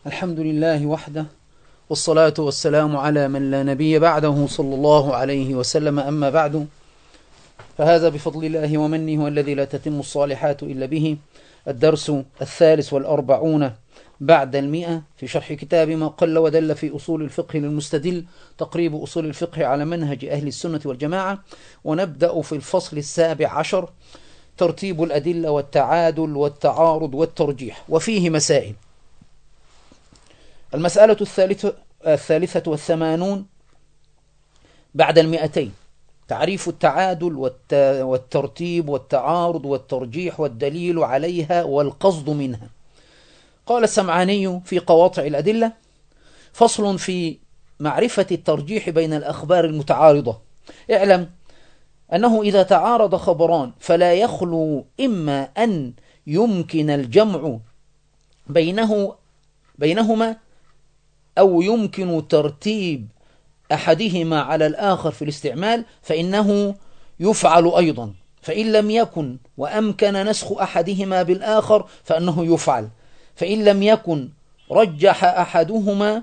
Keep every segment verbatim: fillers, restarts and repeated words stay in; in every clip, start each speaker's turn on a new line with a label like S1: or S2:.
S1: الحمد لله وحده، والصلاة والسلام على من لا نبي بعده صلى الله عليه وسلم. أما بعد، فهذا بفضل الله ومنه والذي لا تتم الصالحات إلا به الدرس الثالث والأربعون بعد المئة في شرح كتاب ما قل ودل في أصول الفقه للمستدل، تقريب أصول الفقه على منهج أهل السنة والجماعة. ونبدأ في الفصل السابع عشر، ترتيب الأدلة والتعادل والتعارض والترجيح، وفيه مسائل. المسألة الثالثة, الثالثة والثمانون بعد المئتين، تعريف التعادل والترتيب والتعارض والترجيح والدليل عليها والقصد منها. قال السمعاني في قواطع الأدلة: فصل في معرفة الترجيح بين الأخبار المتعارضة. اعلم أنه إذا تعارض خبران فلا يخلو إما أن يمكن الجمع بينه بينهما أو يمكن ترتيب أحدهما على الآخر في الاستعمال، فإنه يفعل أيضا. فإن لم يكن وأمكن نسخ أحدهما بالآخر فإنه يفعل. فإن لم يكن رجح أحدهما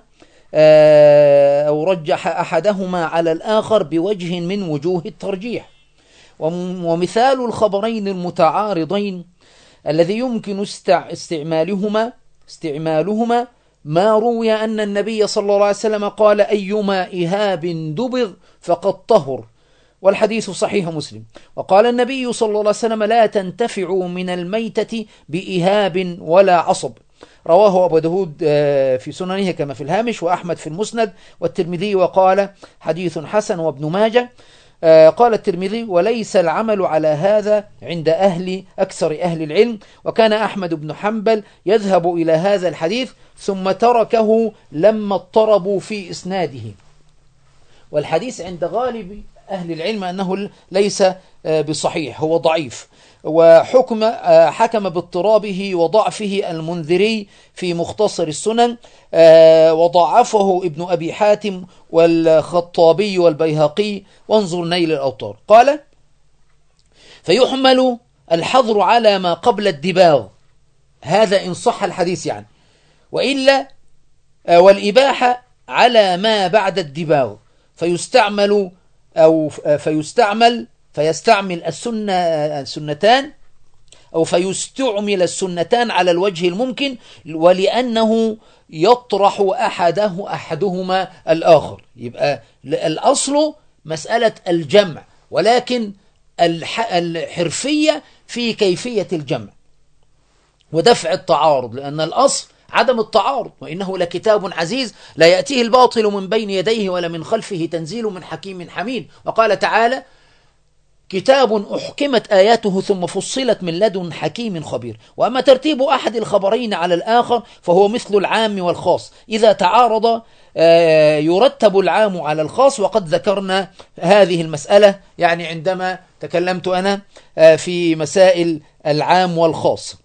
S1: أو رجح أحدهما على الآخر بوجه من وجوه الترجيح. ومثال الخبرين المتعارضين الذي يمكن استعمالهما استعمالهما ما روي أن النبي صلى الله عليه وسلم قال: أيما إهاب دبغ فقد طهر، والحديث صحيح مسلم. وقال النبي صلى الله عليه وسلم: لا تنتفعوا من الميتة بإهاب ولا عصب. رواه أبو داود في سننه كما في الهامش، وأحمد في المسند، والترمذي وقال حديث حسن، وابن ماجه. قال الترمذي: وليس العمل على هذا عند أهل أكثر أهل العلم. وكان أحمد بن حنبل يذهب إلى هذا الحديث ثم تركه لما اضطربوا في إسناده. والحديث عند غالب أهل العلم أنه ليس بصحيح، هو ضعيف. وحكم حكم باضطرابه وضعفه المنذري في مختصر السنن، وضعفه ابن أبي حاتم والخطابي والبيهقي، وانظر نيل الأوطار. قال: فيحمل الحظر على ما قبل الدباغ، هذا إن صح الحديث يعني، وإلا والإباحة على ما بعد الدباغ، فيستعمل أو فيستعمل فيستعمل السنة السنتان أو فيستعمل السنتان على الوجه الممكن، ولأنه يطرح أحده أحدهما الآخر. يبقى الأصل مسألة الجمع، ولكن الحرفية في كيفية الجمع ودفع التعارض، لأن الأصل عدم التعارض. وإنه لكتاب عزيز لا يأتيه الباطل من بين يديه ولا من خلفه، تنزيل من حكيم حميد. وقال تعالى: كتاب أحكمت آياته ثم فصلت من لدن حكيم خبير. وأما ترتيب أحد الخبرين على الآخر فهو مثل العام والخاص، إذا تعارض يرتب العام على الخاص. وقد ذكرنا هذه المسألة يعني عندما تكلمت أنا في مسائل العام والخاص.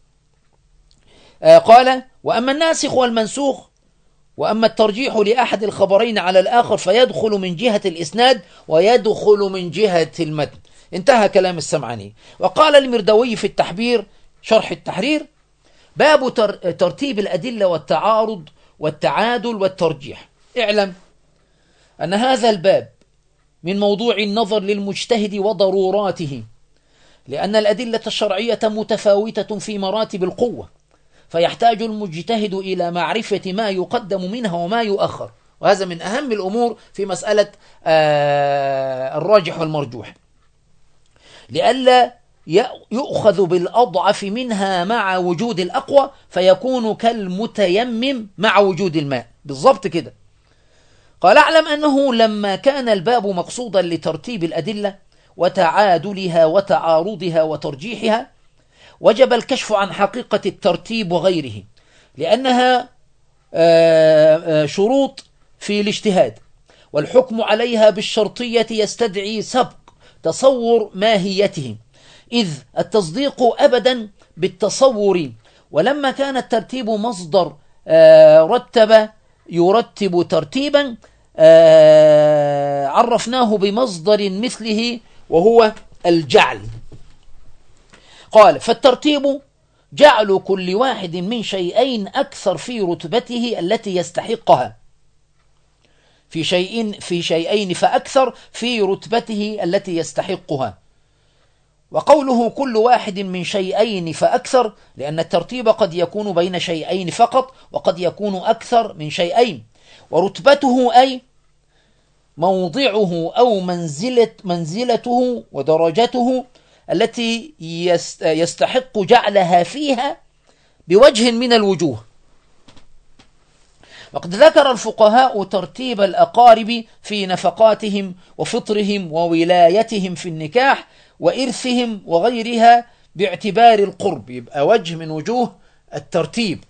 S1: قال: وأما الناسخ والمنسوخ، وأما الترجيح لأحد الخبرين على الآخر فيدخل من جهة الإسناد ويدخل من جهة المتن. انتهى كلام السمعاني. وقال المردوي في التحبير شرح التحرير: باب ترتيب الأدلة والتعارض والتعادل والترجيح. اعلم أن هذا الباب من موضوع النظر للمجتهد وضروراته، لأن الأدلة الشرعية متفاوتة في مراتب القوة، فيحتاج المجتهد إلى معرفة ما يقدم منها وما يؤخر. وهذا من أهم الأمور في مسألة الراجح والمرجوح، لئلا يؤخذ بالأضعف منها مع وجود الأقوى فيكون كالمتيمم مع وجود الماء بالضبط كده. قال: أعلم أنه لما كان الباب مقصودا لترتيب الأدلة وتعادلها وتعارضها وترجيحها، وجب الكشف عن حقيقة الترتيب وغيره، لأنها شروط في الاجتهاد، والحكم عليها بالشرطية يستدعي سبق تصور ماهيته، إذ التصديق أبدا بالتصور. ولما كان الترتيب مصدر رتب يرتب ترتيبا، عرفناه بمصدر مثله وهو الجعل. قال: فالترتيب جعل كل واحد من شيئين أكثر في رتبته التي يستحقها، في شيء في شيئين فأكثر في رتبته التي يستحقها. وقوله كل واحد من شيئين فأكثر لأن الترتيب قد يكون بين شيئين فقط وقد يكون أكثر من شيئين. ورتبته أي موضعه أو منزلة منزلته ودرجته التي يستحق جعلها فيها بوجه من الوجوه. وقد ذكر الفقهاء ترتيب الأقارب في نفقاتهم وفطرهم وولايتهم في النكاح وإرثهم وغيرها باعتبار القرب، يبقى وجه من وجوه الترتيب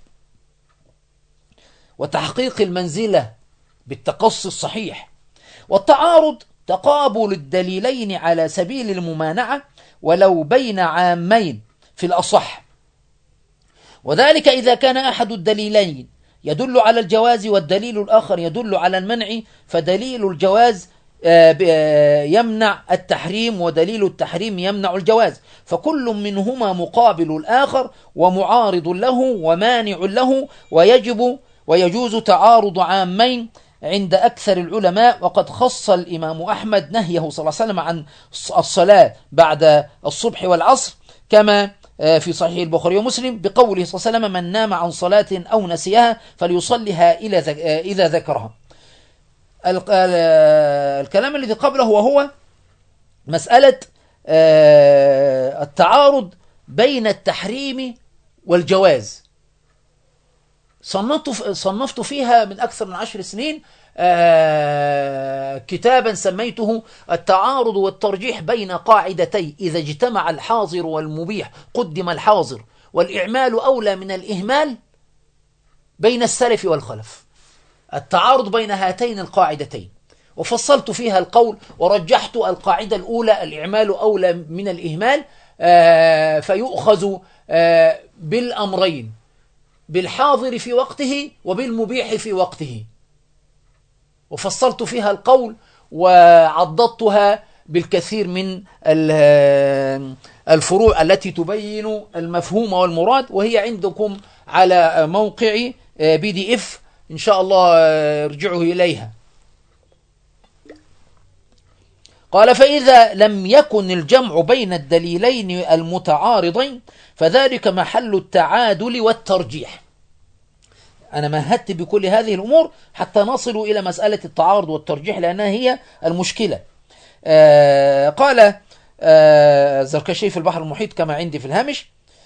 S1: وتحقيق المنزلة بالتقصي الصحيح. والتعارض تقابل الدليلين على سبيل الممانعة ولو بين عامين في الأصح، وذلك إذا كان أحد الدليلين يدل على الجواز والدليل الآخر يدل على المنع، فدليل الجواز يمنع التحريم ودليل التحريم يمنع الجواز، فكل منهما مقابل الآخر ومعارض له ومانع له، ويجب ويجوز تعارض عامين عند أكثر العلماء. وقد خص الإمام أحمد نهيه صلى الله عليه وسلم عن الصلاة بعد الصبح والعصر كما في صحيح البخاري ومسلم بقوله صلى الله عليه وسلم: من نام عن صلاة أو نسيها فليصلها إذا ذكرها. الكلام الذي قبله وهو مسألة التعارض بين التحريم والجواز، صنفت صنفت فيها من أكثر من عشر سنين كتابا سميته التعارض والترجيح بين قاعدتي: إذا اجتمع الحاضر والمبيح قدم الحاضر، والإعمال أولى من الإهمال، بين السلف والخلف. التعارض بين هاتين القاعدتين، وفصلت فيها القول ورجحت القاعدة الأولى: الإعمال أولى من الإهمال، فيؤخذ بالأمرين، بالحاضر في وقته وبالمبيح في وقته. وفصلت فيها القول وعضدتها بالكثير من الفروع التي تبين المفهوم والمراد، وهي عندكم على موقع بي دي اف إن شاء الله، ارجعوا إليها. قال: فإذا لم يكن الجمع بين الدليلين المتعارضين فذلك محل التعادل والترجيح. أنا مهدت بكل هذه الأمور حتى نصل إلى مسألة التعارض والترجيح لأنها هي المشكلة. آه قال آه الزركشي في البحر المحيط كما عندي في الهامش: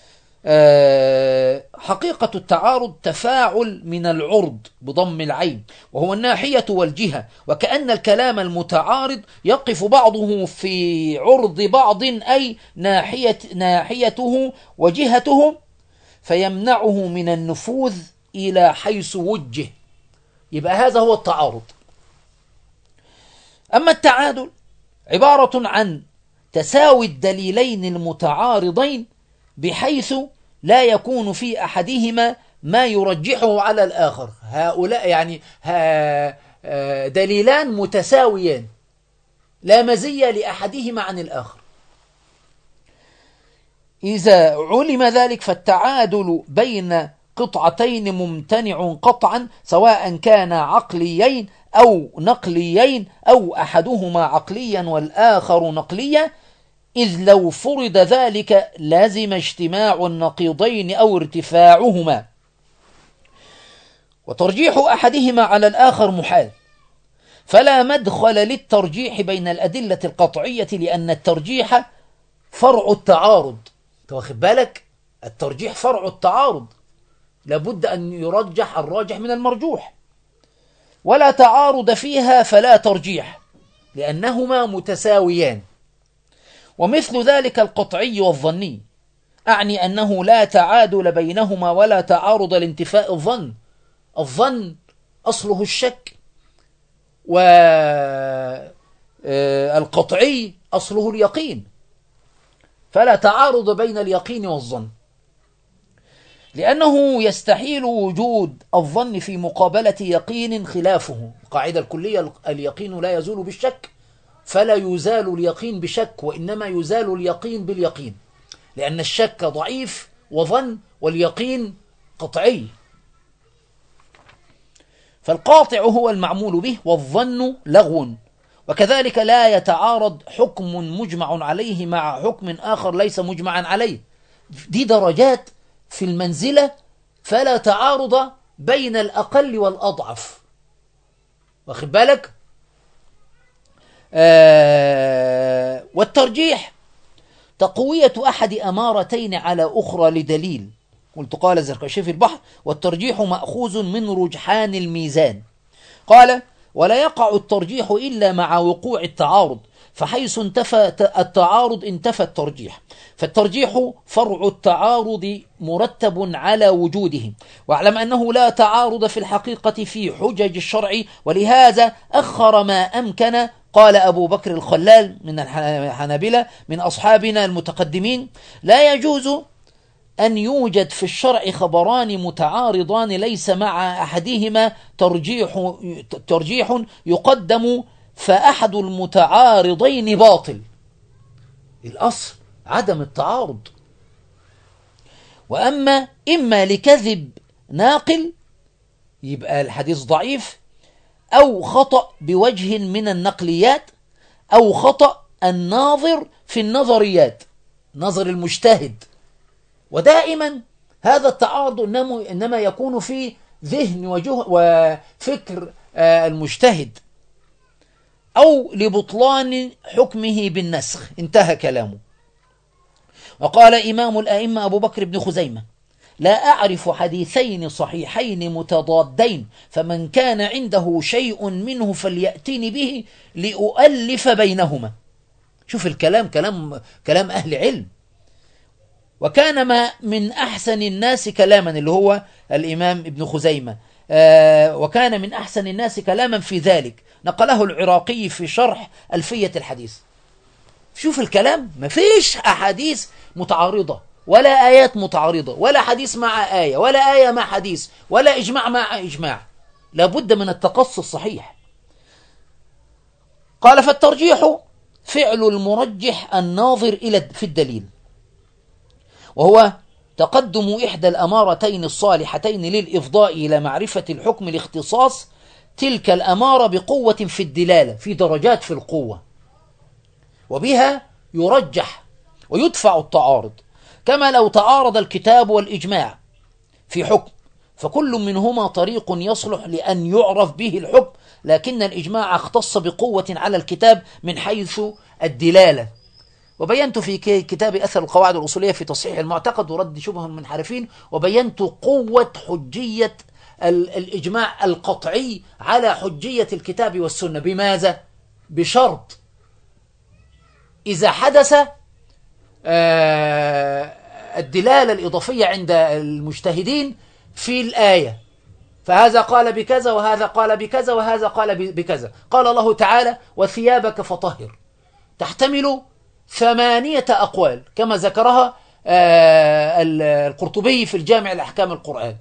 S1: آه حقيقة التعارض تفاعل من العرض بضم العين، وهو الناحية والجهة، وكأن الكلام المتعارض يقف بعضه في عرض بعض، أي ناحية ناحيته وجهته، فيمنعه من النفوذ إلى حيث وجه. يبقى هذا هو التعارض. أما التعادل عبارة عن تساوي الدليلين المتعارضين بحيث لا يكون في أحدهما ما يرجحه على الآخر. هؤلاء يعني دليلان متساويان لا مزية لأحدهما عن الآخر. إذا علم ذلك فالتعادل بين قطعتين ممتنع قطعا، سواء كان عقليين أو نقليين أو أحدهما عقليا والآخر نقليا، إذ لو فرض ذلك لازم اجتماع النقيضين أو ارتفاعهما، وترجيح أحدهما على الآخر محال، فلا مدخل للترجيح بين الأدلة القطعية، لأن الترجيح فرع التعارض. واخد بالك؟ الترجيح فرع التعارض، لابد أن يرجح الراجح من المرجوح، ولا تعارض فيها فلا ترجيح لأنهما متساويان. ومثل ذلك القطعي والظني، أعني أنه لا تعادل بينهما ولا تعارض لانتفاء الظن. الظن أصله الشك، والقطعي أصله اليقين، فلا تعارض بين اليقين والظن، لأنه يستحيل وجود الظن في مقابلة يقين خلافه. القاعدة الكلية: اليقين لا يزول بالشك، فلا يزال اليقين بشك، وإنما يزال اليقين باليقين، لأن الشك ضعيف وظن، واليقين قطعي. فالقاطع هو المعمول به، والظن لغو. وكذلك لا يتعارض حكم مجمع عليه مع حكم آخر ليس مجمعا عليه. دي درجات في المنزلة، فلا تعارض بين الأقل والأضعف. واخد بالك؟ آه والترجيح تقوية أحد أمارتين على أخرى لدليل. قلت قال الزركشي في البحر: والترجيح مأخوذ من رجحان الميزان. قال: ولا يقع الترجيح إلا مع وقوع التعارض، فحيث انتفى التعارض انتفى الترجيح. فالترجيح فرع التعارض مرتب على وجوده. واعلم أنه لا تعارض في الحقيقة في حجج الشرع، ولهذا أخر ما أمكن. قال أبو بكر الخلال من الحنابلة من أصحابنا المتقدمين: لا يجوز أن يوجد في الشرع خبران متعارضان ليس مع أحدهما ترجيح, ترجيح يقدم، فأحد المتعارضين باطل. الأصل عدم التعارض. وأما إما لكذب ناقل يبقى الحديث ضعيف، أو خطأ بوجه من النقليات، أو خطأ الناظر في النظريات، نظر المجتهد. ودائما هذا التعارض إنما يكون في ذهن وفكر المجتهد، أو لبطلان حكمه بالنسخ. انتهى كلامه. وقال إمام الأئمة أبو بكر بن خزيمة: لا أعرف حديثين صحيحين متضادين، فمن كان عنده شيء منه فليأتني به لأؤلف بينهما. شوف الكلام، كلام كلام أهل علم. وكان ما من أحسن الناس كلاما، اللي هو الإمام ابن خزيمة، آه وكان من أحسن الناس كلاما في ذلك، نقله العراقي في شرح ألفية الحديث. شوف الكلام، ما فيش أحاديث متعارضة، ولا آيات متعارضة، ولا حديث مع آية، ولا آية مع حديث، ولا إجماع مع إجماع. لابد من التقصي الصحيح. قال: فالترجيح فعل المرجح الناظر إلى في الدليل، وهو تقدم إحدى الأمارتين الصالحتين للإفضاء إلى معرفة الحكم لاختصاص تلك الأمارة بقوة في الدلالة، في درجات في القوة، وبها يرجح ويدفع التعارض. كما لو تعارض الكتاب والإجماع في حكم، فكل منهما طريق يصلح لأن يعرف به الحكم، لكن الإجماع اختص بقوة على الكتاب من حيث الدلالة. وبينت في كتاب أثر القواعد الأصولية في تصحيح المعتقد ورد شبه المنحرفين، وبينت قوة حجية الإجماع القطعي على حجية الكتاب والسنة. بماذا؟ بشرط إذا حدث الدلالة الإضافية عند المجتهدين في الآية، فهذا قال بكذا وهذا قال بكذا وهذا قال بكذا. قال الله تعالى: وثيابك فطهر، تحتمل ثمانية أقوال كما ذكرها القرطبي في الجامع لأحكام القرآن.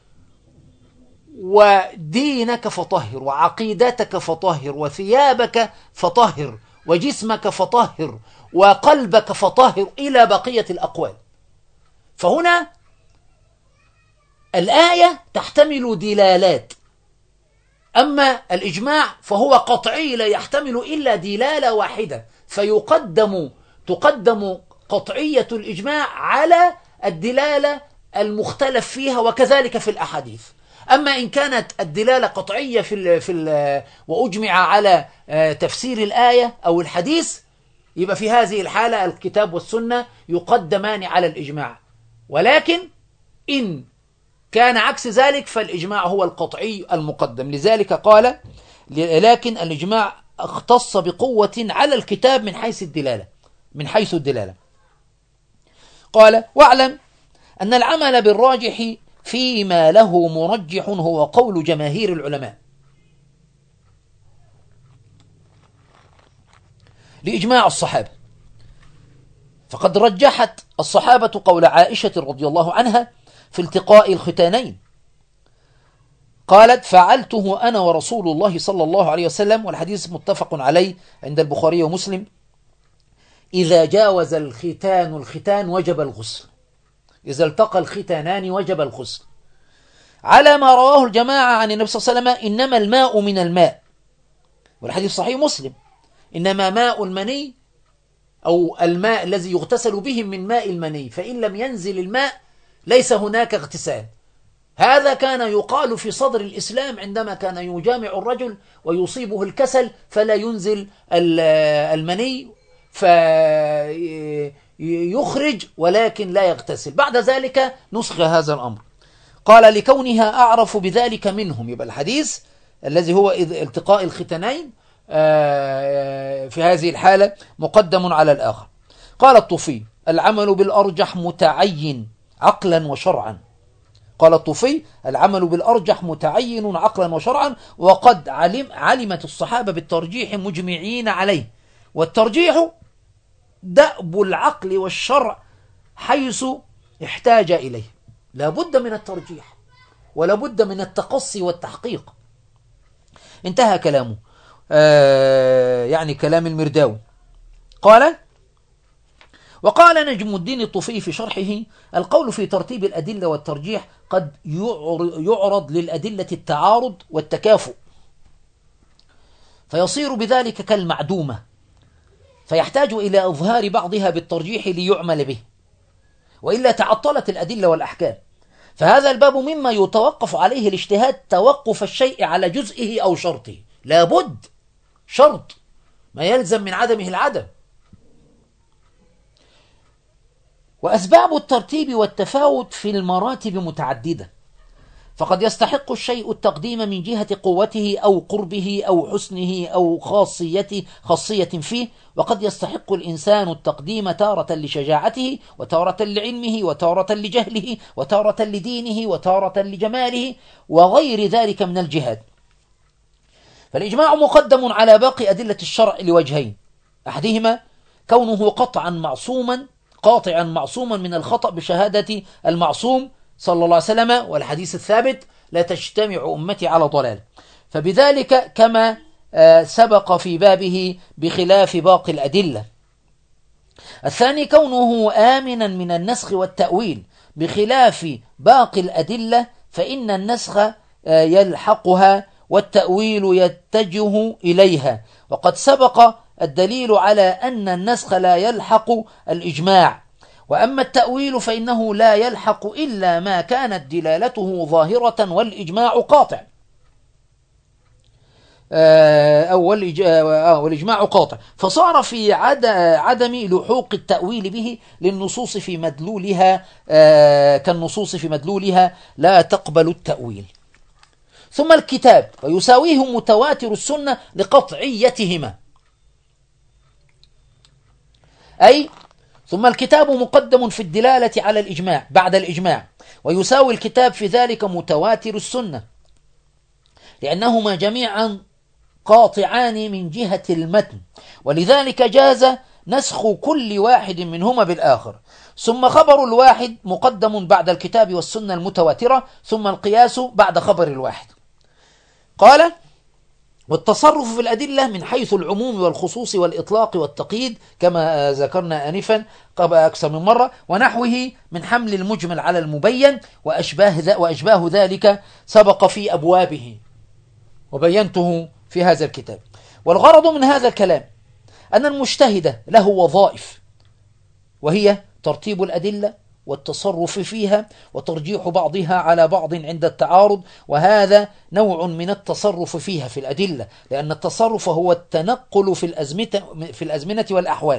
S1: ودينك فطهر، وعقيدتك فطهر، وثيابك فطهر، وجسمك فطهر، وقلبك فطهر، إلى بقية الأقوال. فهنا الآية تحتمل دلالات، أما الإجماع فهو قطعي لا يحتمل إلا دلالة واحدة، فيقدم تقدم قطعية الإجماع على الدلالة المختلف فيها، وكذلك في الأحاديث. أما إن كانت الدلالة قطعية في ال في ال وأجمع على تفسير الآية أو الحديث، يبقى في هذه الحالة الكتاب والسنة يقدمان على الإجماع. ولكن إن كان عكس ذلك فالإجماع هو القطعي المقدم. لذلك قال: لكن الإجماع اختص بقوة على الكتاب من حيث الدلالة من حيث الدلالة. قال: واعلم أن العمل بالراجح فيما له مرجح هو قول جماهير العلماء لإجماع الصحابة، فقد رجحت الصحابة قول عائشة رضي الله عنها في التقاء الختانين، قالت: فعلته أنا ورسول الله صلى الله عليه وسلم، والحديث متفق عليه عند البخاري ومسلم: إذا جاوز الختان الختان وجب الغسل. إذا التقى الختانان وجب الغسل، على ما رواه الجماعة عن النبي صلى الله عليه وسلم: إنما الماء من الماء، والحديث صحيح مسلم: إنما ماء المني أو الماء الذي يغتسل به من ماء المني، فإن لم ينزل الماء ليس هناك اغتسال. هذا كان يقال في صدر الإسلام عندما كان يجامع الرجل ويصيبه الكسل فلا ينزل المني فيخرج ولكن لا يغتسل. بعد ذلك نسخ هذا الأمر. قال: لكونها أعرف بذلك منهم. يبقى الحديث الذي هو التقاء الختانين في هذه الحالة مقدم على الآخر. قال الطوفي: العمل بالأرجح متعين عقلا وشرعا. قال الطوفي: العمل بالأرجح متعين عقلا وشرعا، وقد علم علمت الصحابة بالترجيح مجمعين عليه، والترجيح دأب العقل والشرع حيث احتاج إليه. لا بد من الترجيح ولا بد من التقصي والتحقيق. انتهى كلامه، آه يعني كلام المرداوي. قال: وقال نجم الدين الطوفي في شرحه: القول في ترتيب الأدلة والترجيح قد يعرض للأدلة التعارض والتكافؤ، فيصير بذلك كالمعدومة، فيحتاج إلى إظهار بعضها بالترجيح ليعمل به، وإلا تعطلت الأدلة والأحكام. فهذا الباب مما يتوقف عليه الاجتهاد توقف الشيء على جزئه أو شرطه. لابد شرط، ما يلزم من عدمه العدم. وأسباب الترتيب والتفاوت في المراتب متعددة، فقد يستحق الشيء التقديم من جهة قوته أو قربه أو حسنه أو خاصية خاصية فيه، وقد يستحق الإنسان التقديم تارة لشجاعته وتارة لعلمه وتارة لجهله وتارة لدينه وتارة لجماله وغير ذلك من الجهاد. فالإجماع مقدم على باقي أدلة الشرع لوجهين: أحدهما كونه قطعا معصوما قاطعا معصوما من الخطأ بشهادة المعصوم صلى الله عليه وسلم، والحديث الثابت: لا تجتمع أمتي على ضلال، فبذلك كما سبق في بابه بخلاف باقي الأدلة. الثاني كونه آمنا من النسخ والتأويل بخلاف باقي الأدلة، فإن النسخ يلحقها والتأويل يتجه إليها، وقد سبق الدليل على أن النسخ لا يلحق الإجماع، وأما التأويل فإنه لا يلحق إلا ما كانت دلالته ظاهرة والإجماع قاطع أو والإجماع قاطع، فصار في عدم لحوق التأويل به للنصوص في مدلولها كالنصوص في مدلولها لا تقبل التأويل. ثم الكتاب ويساويه متواتر السنة لقطعيتهما، أي ثم الكتاب مقدم في الدلالة على الإجماع بعد الإجماع، ويساوي الكتاب في ذلك متواتر السنة، لأنهما جميعا قاطعان من جهة المتن، ولذلك جاز نسخ كل واحد منهما بالآخر. ثم خبر الواحد مقدم بعد الكتاب والسنة المتواترة، ثم القياس بعد خبر الواحد. قال: والتصرف في الأدلة من حيث العموم والخصوص والإطلاق والتقييد كما ذكرنا آنفا قبل أكثر من مرة، ونحوه من حمل المجمل على المبين وأشباه, وأشباه ذلك سبق في أبوابه وبينته في هذا الكتاب. والغرض من هذا الكلام أن المجتهد له وظائف، وهي ترتيب الأدلة والتصرف فيها وترجيح بعضها على بعض عند التعارض، وهذا نوع من التصرف فيها في الأدلة، لأن التصرف هو التنقل في الأزمنة, في الأزمنة والأحوال،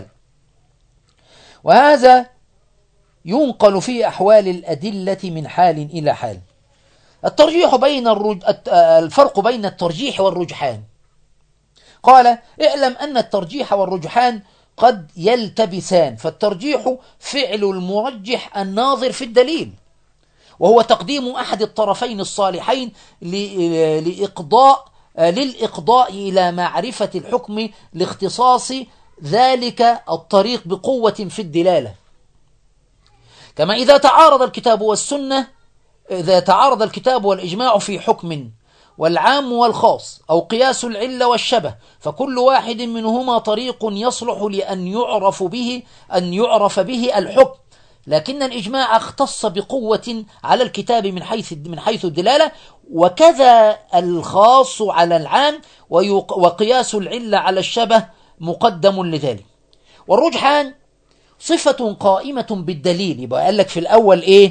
S1: وهذا ينقل في أحوال الأدلة من حال إلى حال. الترجيح بين الرج... الفرق بين الترجيح والرجحان. قال: اعلم أن الترجيح والرجحان قد يلتبسان، فالترجيح فعل المرجح الناظر في الدليل، وهو تقديم أحد الطرفين الصالحين لإقضاء للإقضاء إلى معرفة الحكم لاختصاص ذلك الطريق بقوة في الدلالة. كما إذا تعارض الكتاب والسنة إذا تعارض الكتاب والإجماع في حكم والعام والخاص أو قياس العلة والشبه، فكل واحد منهما طريق يصلح لأن يعرف به أن يعرف به الحكم، لكن الإجماع اختص بقوة على الكتاب من حيث من حيث الدلالة، وكذا الخاص على العام، وقياس العلة على الشبه مقدم لذلك. والرجحان صفة قائمة بالدليل. يبقى قال لك في الأول إيه؟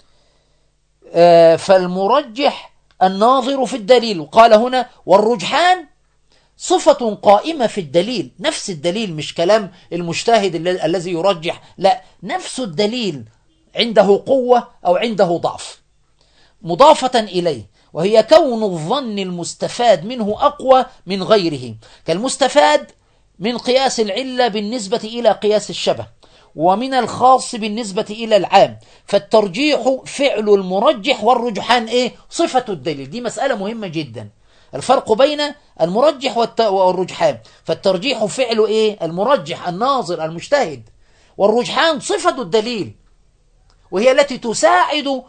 S1: آه فالمرجح الناظر في الدليل، وقال هنا والرجحان صفة قائمة في الدليل، نفس الدليل، مش كلام المجتهد الذي يرجح، لا، نفس الدليل عنده قوة أو عنده ضعف مضافة إليه، وهي كون الظن المستفاد منه أقوى من غيره، كالمستفاد من قياس العلة بالنسبة إلى قياس الشبه، ومن الخاص بالنسبة إلى العام. فالترجيح فعل المرجح، والرجحان إيه؟ صفة الدليل. دي مسألة مهمة جدا، الفرق بين المرجح والرجحان. فالترجيح فعل إيه؟ المرجح الناظر المجتهد، والرجحان صفة الدليل، وهي التي تساعد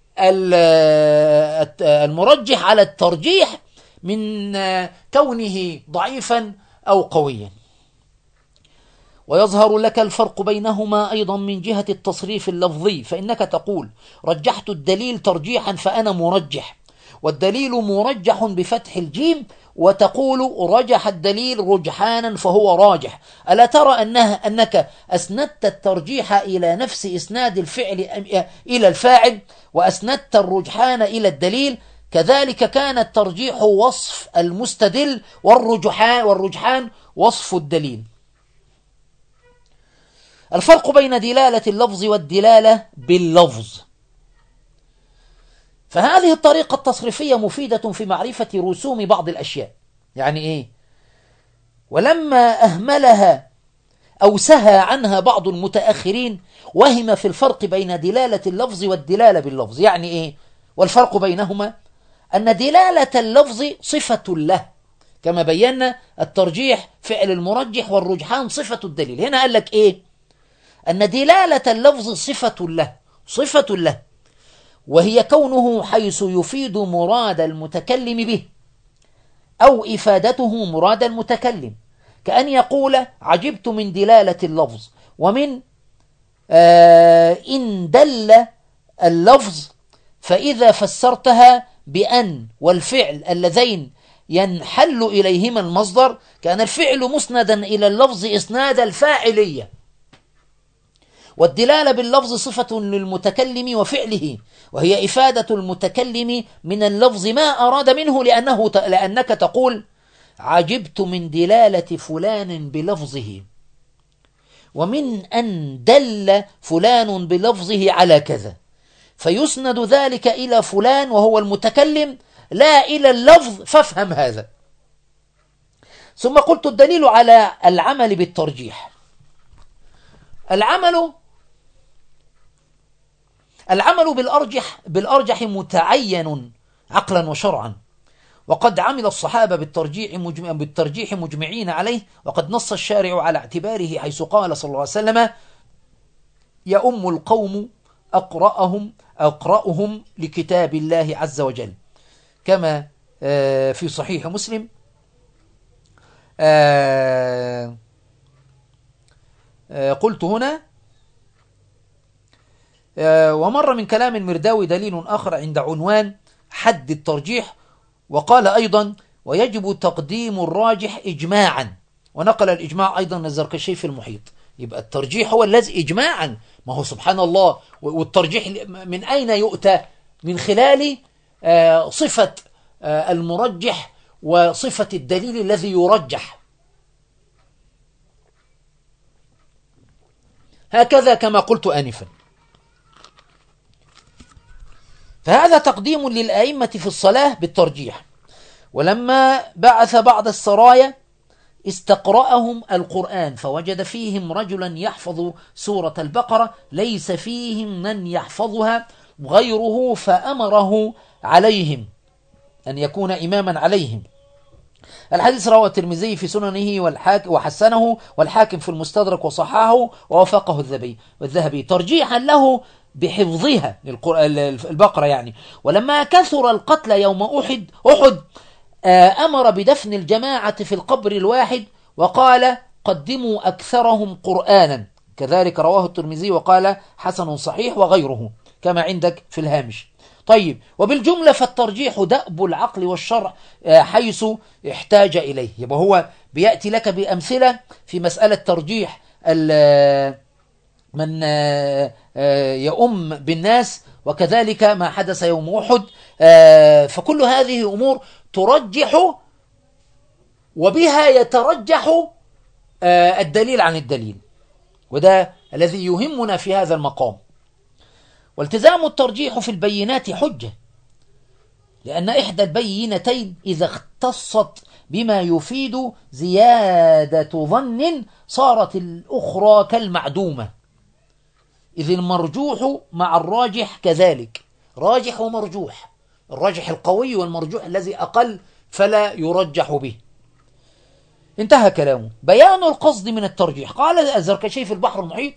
S1: المرجح على الترجيح من كونه ضعيفا أو قويا. ويظهر لك الفرق بينهما أيضا من جهة التصريف اللفظي، فإنك تقول رجحت الدليل ترجيحا فأنا مرجح، والدليل مرجح بفتح الجيم، وتقول رجح الدليل رجحانا فهو راجح. ألا ترى أنها أنك أسندت الترجيح إلى نفس إسناد الفعل إلى الفاعل، وأسندت الرجحان إلى الدليل؟ كذلك كان الترجيح وصف المستدل، والرجحان, والرجحان وصف الدليل. الفرق بين دلالة اللفظ والدلالة باللفظ. فهذه الطريقة التصريفية مفيدة في معرفة رسوم بعض الأشياء. يعني إيه؟ ولما أهملها أو سهى عنها بعض المتأخرين وهم في الفرق بين دلالة اللفظ والدلالة باللفظ. يعني إيه؟ والفرق بينهما أن دلالة اللفظ صفة له، كما بينا الترجيح فعل المرجح والرجحان صفة الدليل. هنا قال لك إيه؟ أن دلالة اللفظ صفة له، صفة له، وهي كونه حيث يفيد مراد المتكلم به أو إفادته مراد المتكلم، كأن يقول عجبت من دلالة اللفظ، ومن آه إن دل اللفظ فإذا فسرتها بأن والفعل اللذين ينحل إليهما المصدر، كان الفعل مسندا إلى اللفظ إسناد الفاعلية. والدلالة باللفظ صفة للمتكلم وفعله، وهي إفادة المتكلم من اللفظ ما أراد منه، لأنه لأنك تقول عجبت من دلالة فلان بلفظه، ومن أن دل فلان بلفظه على كذا، فيسند ذلك إلى فلان وهو المتكلم لا إلى اللفظ، فافهم هذا. ثم قلت الدليل على العمل بالترجيح. العمل العمل بالأرجح بالأرجح متعين عقلا وشرعا، وقد عمل الصحابة بالترجيح مجمع بالترجيح مجمعين عليه، وقد نص الشارع على اعتباره حيث قال صلى الله عليه وسلم يؤم القوم أقرأهم أقرأهم لكتاب الله عز وجل، كما في صحيح مسلم. قلت هنا ومر من كلام المرداوي دليل آخر عند عنوان حد الترجيح، وقال أيضا ويجب تقديم الراجح إجماعا، ونقل الإجماع أيضا الزركشي في المحيط. يبقى الترجيح هو الذي إجماعا، ما هو سبحان الله. والترجيح من أين يؤتى؟ من خلال صفة المرجح وصفة الدليل الذي يرجح، هكذا كما قلت آنفا. فهذا تقديم للأئمة في الصلاة بالترجيح. ولما بعث بعض السرايا استقرأهم القرآن فوجد فيهم رجلا يحفظ سورة البقرة ليس فيهم من يحفظها غيره، فأمره عليهم أن يكون إماما عليهم. الحديث رواه الترمذي في سننه والحاكم وحسنه، والحاكم في المستدرك وصححه ووافقه الذهبي ترجيحا له بحفظها البقرة يعني. ولما كثر القتل يوم أحد أحد أمر بدفن الجماعة في القبر الواحد، وقال قدموا أكثرهم قرآنا، كذلك رواه الترمذي وقال حسن صحيح وغيره كما عندك في الهامش. طيب، وبالجملة فالترجيح دأب العقل والشرع حيث احتاج إليه. يبقى هو بيأتي لك بأمثلة في مسألة ترجيح من يؤم بالناس، وكذلك ما حدث يوم أحد. فكل هذه أمور ترجح، وبها يترجح الدليل عن الدليل، وده الذي يهمنا في هذا المقام. والتزام الترجيح في البينات حجة، لأن إحدى البينتين إذا اختصت بما يفيد زيادة ظن صارت الأخرى كالمعدومة، إذ المرجوح مع الراجح كذلك، راجح ومرجوح، الراجح القوي والمرجوح الذي أقل فلا يرجح به. انتهى كلامه. بيان القصد من الترجيح. قال الزركشي في البحر المحيط،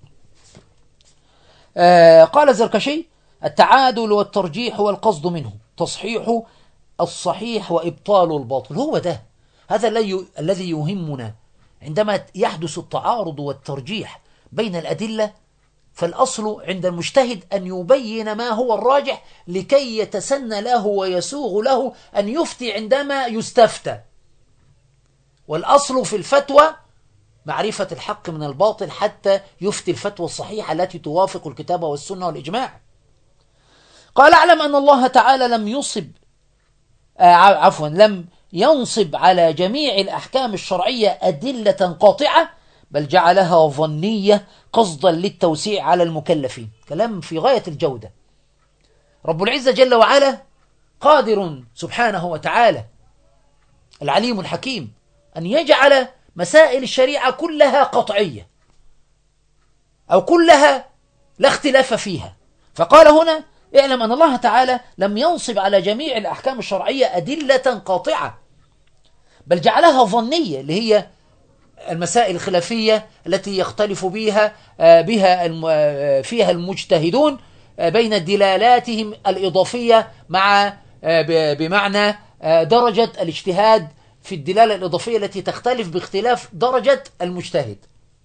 S1: آه قال الزركشي: التعادل والترجيح والقصد منه تصحيح الصحيح وإبطال الباطل. هو ده، هذا الذي يهمنا عندما يحدث التعارض والترجيح بين الأدلة. فالأصل عند المجتهد أن يبين ما هو الراجح لكي يتسنى له ويسوغ له أن يفتي عندما يستفتى. والأصل في الفتوى معرفة الحق من الباطل حتى يفتي الفتوى الصحيحة التي توافق الكتاب والسنة والإجماع. قال: اعلم أن الله تعالى لم يصب آه عفوا لم ينصب على جميع الأحكام الشرعية أدلة قاطعة، بل جعلها ظنية قصدا للتوسيع على المكلفين. كلام في غاية الجودة. رب العزة جل وعلا قادر سبحانه وتعالى العليم الحكيم أن يجعل مسائل الشريعة كلها قطعية أو كلها لا اختلاف فيها. فقال هنا: اعلم أن الله تعالى لم ينصب على جميع الأحكام الشرعية أدلة قاطعة، بل جعلها ظنية، اللي هي المسائل الخلافية التي يختلف بها بها فيها المجتهدون بين دلالاتهم الإضافية مع بمعنى درجة الاجتهاد في الدلالة الإضافية التي تختلف باختلاف درجة المجتهد.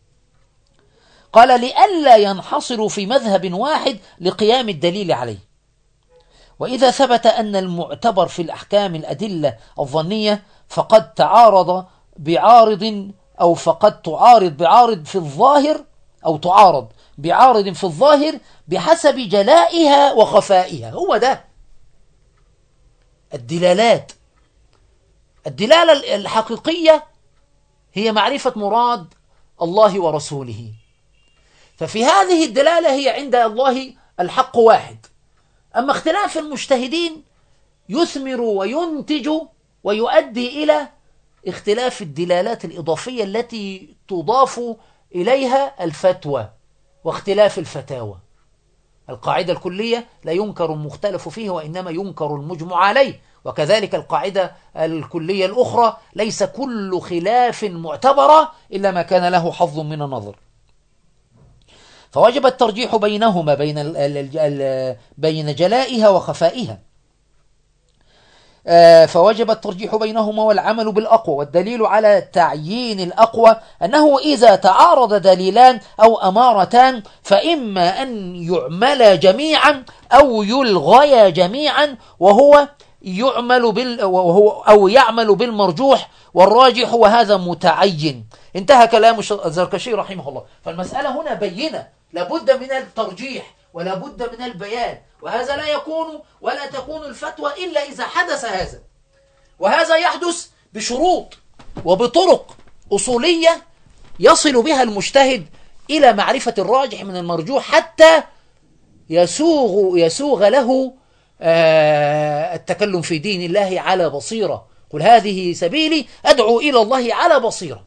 S1: قال: لئلا ينحصروا في مذهب واحد لقيام الدليل عليه. وإذا ثبت أن المعتبر في الأحكام الأدلة الظنية فقد تعارض بعارض أو فقد تعارض بعارض في الظاهر أو تعارض بعارض في الظاهر بحسب جلائها وخفائها. هو ده الدلالات. الدلالة الحقيقية هي معرفة مراد الله ورسوله، ففي هذه الدلالة هي عند الله الحق واحد. أما اختلاف المجتهدين يثمر وينتج ويؤدي إلى اختلاف الدلالات الإضافية التي تضاف إليها الفتوى واختلاف الفتاوى. القاعدة الكلية لا ينكر المختلف فيه وإنما ينكر المجمع عليه، وكذلك القاعدة الكلية الأخرى: ليس كل خلاف معتبرة إلا ما كان له حظ من النظر. فوجب الترجيح بينهما بين ال ال ال بين جلائها وخفائها. فوجب الترجيح بينهما والعمل بالأقوى. والدليل على تعيين الأقوى أنه إذا تعارض دليلان أو أمارتان فإما أن يعمل جميعا أو يلغي جميعا، وهو يعمل بال وهو أو يعمل بالمرجوح والراجح، وهذا متعين. انتهى كلام الزركشي رحمه الله. فالمسألة هنا بينة، لابد من الترجيح ولا بد من البيان، وهذا لا يكون ولا تكون الفتوى إلا إذا حدث هذا، وهذا يحدث بشروط وبطرق أصولية يصل بها المجتهد إلى معرفة الراجح من المرجوح حتى يسوغ يسوغ له التكلم في دين الله على بصيرة. قل هذه سبيلي أدعو إلى الله على بصيرة،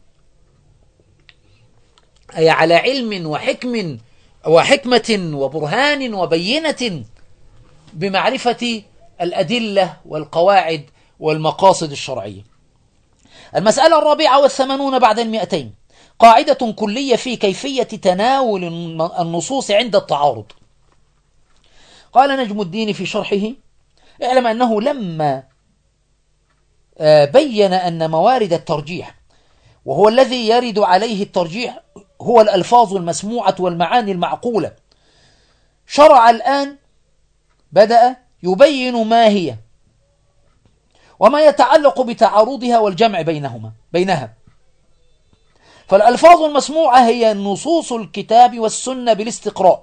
S1: أي على علم وحكم وحكمة وبرهان وبينة بمعرفة الأدلة والقواعد والمقاصد الشرعية. المسألة الرابعة والثمانون بعد المئتين، قاعدة كلية في كيفية تناول النصوص عند التعارض. قال نجم الدين في شرحه: اعلم أنه لما بين أن موارد الترجيح، وهو الذي يرد عليه الترجيح هو الألفاظ المسموعة والمعاني المعقولة. شرع الآن بدأ يبين ما هي وما يتعلق بتعارضها والجمع بينهما بينها. فالألفاظ المسموعة هي نصوص الكتاب والسنة بالاستقراء،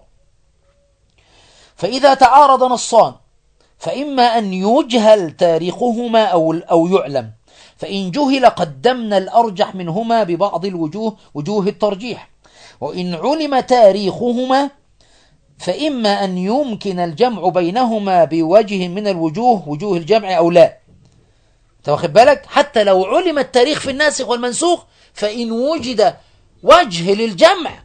S1: فإذا تعارض نصان فإما أن يجهل تاريخهما أو أو يعلم، فإن جهل قدمنا الأرجح منهما ببعض الوجوه وجوه الترجيح، وإن علم تاريخهما فإما أن يمكن الجمع بينهما بوجه من الوجوه وجوه الجمع أو لا. واخد بالك؟ حتى لو علم التاريخ في الناسخ والمنسوخ فإن وجد وجه للجمع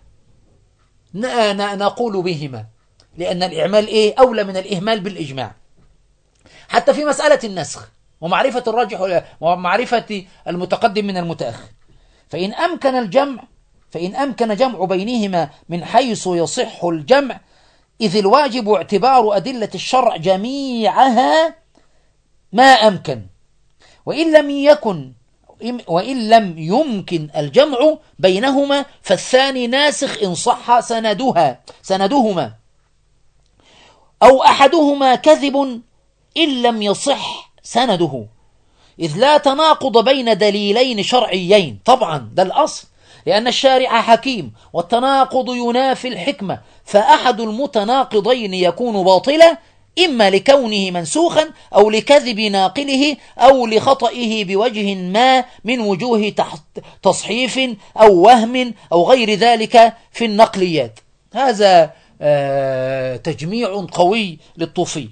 S1: نقول بهما، لأن الإعمال إيه؟ أولى من الإهمال بالإجماع. حتى في مسألة النسخ ومعرفة الراجح ومعرفة المتقدم من المتأخر، فإن أمكن الجمع فإن أمكن جمع بينهما من حيث يصح الجمع، إذ الواجب اعتبار أدلة الشرع جميعها ما أمكن، وإن لم يكن وإن لم يمكن الجمع بينهما فالثاني ناسخ إن صح سندها سندهما، أو أحدهما كذب إن لم يصح سنده، إذ لا تناقض بين دليلين شرعيين. طبعا ده الأصل، لأن الشارع حكيم والتناقض ينافي الحكمة، فأحد المتناقضين يكون باطلا إما لكونه منسوخا أو لكذب ناقله أو لخطئه بوجه ما من وجوه تصحيف أو وهم أو غير ذلك في النقليات. هذا تجميع قوي للطوفي.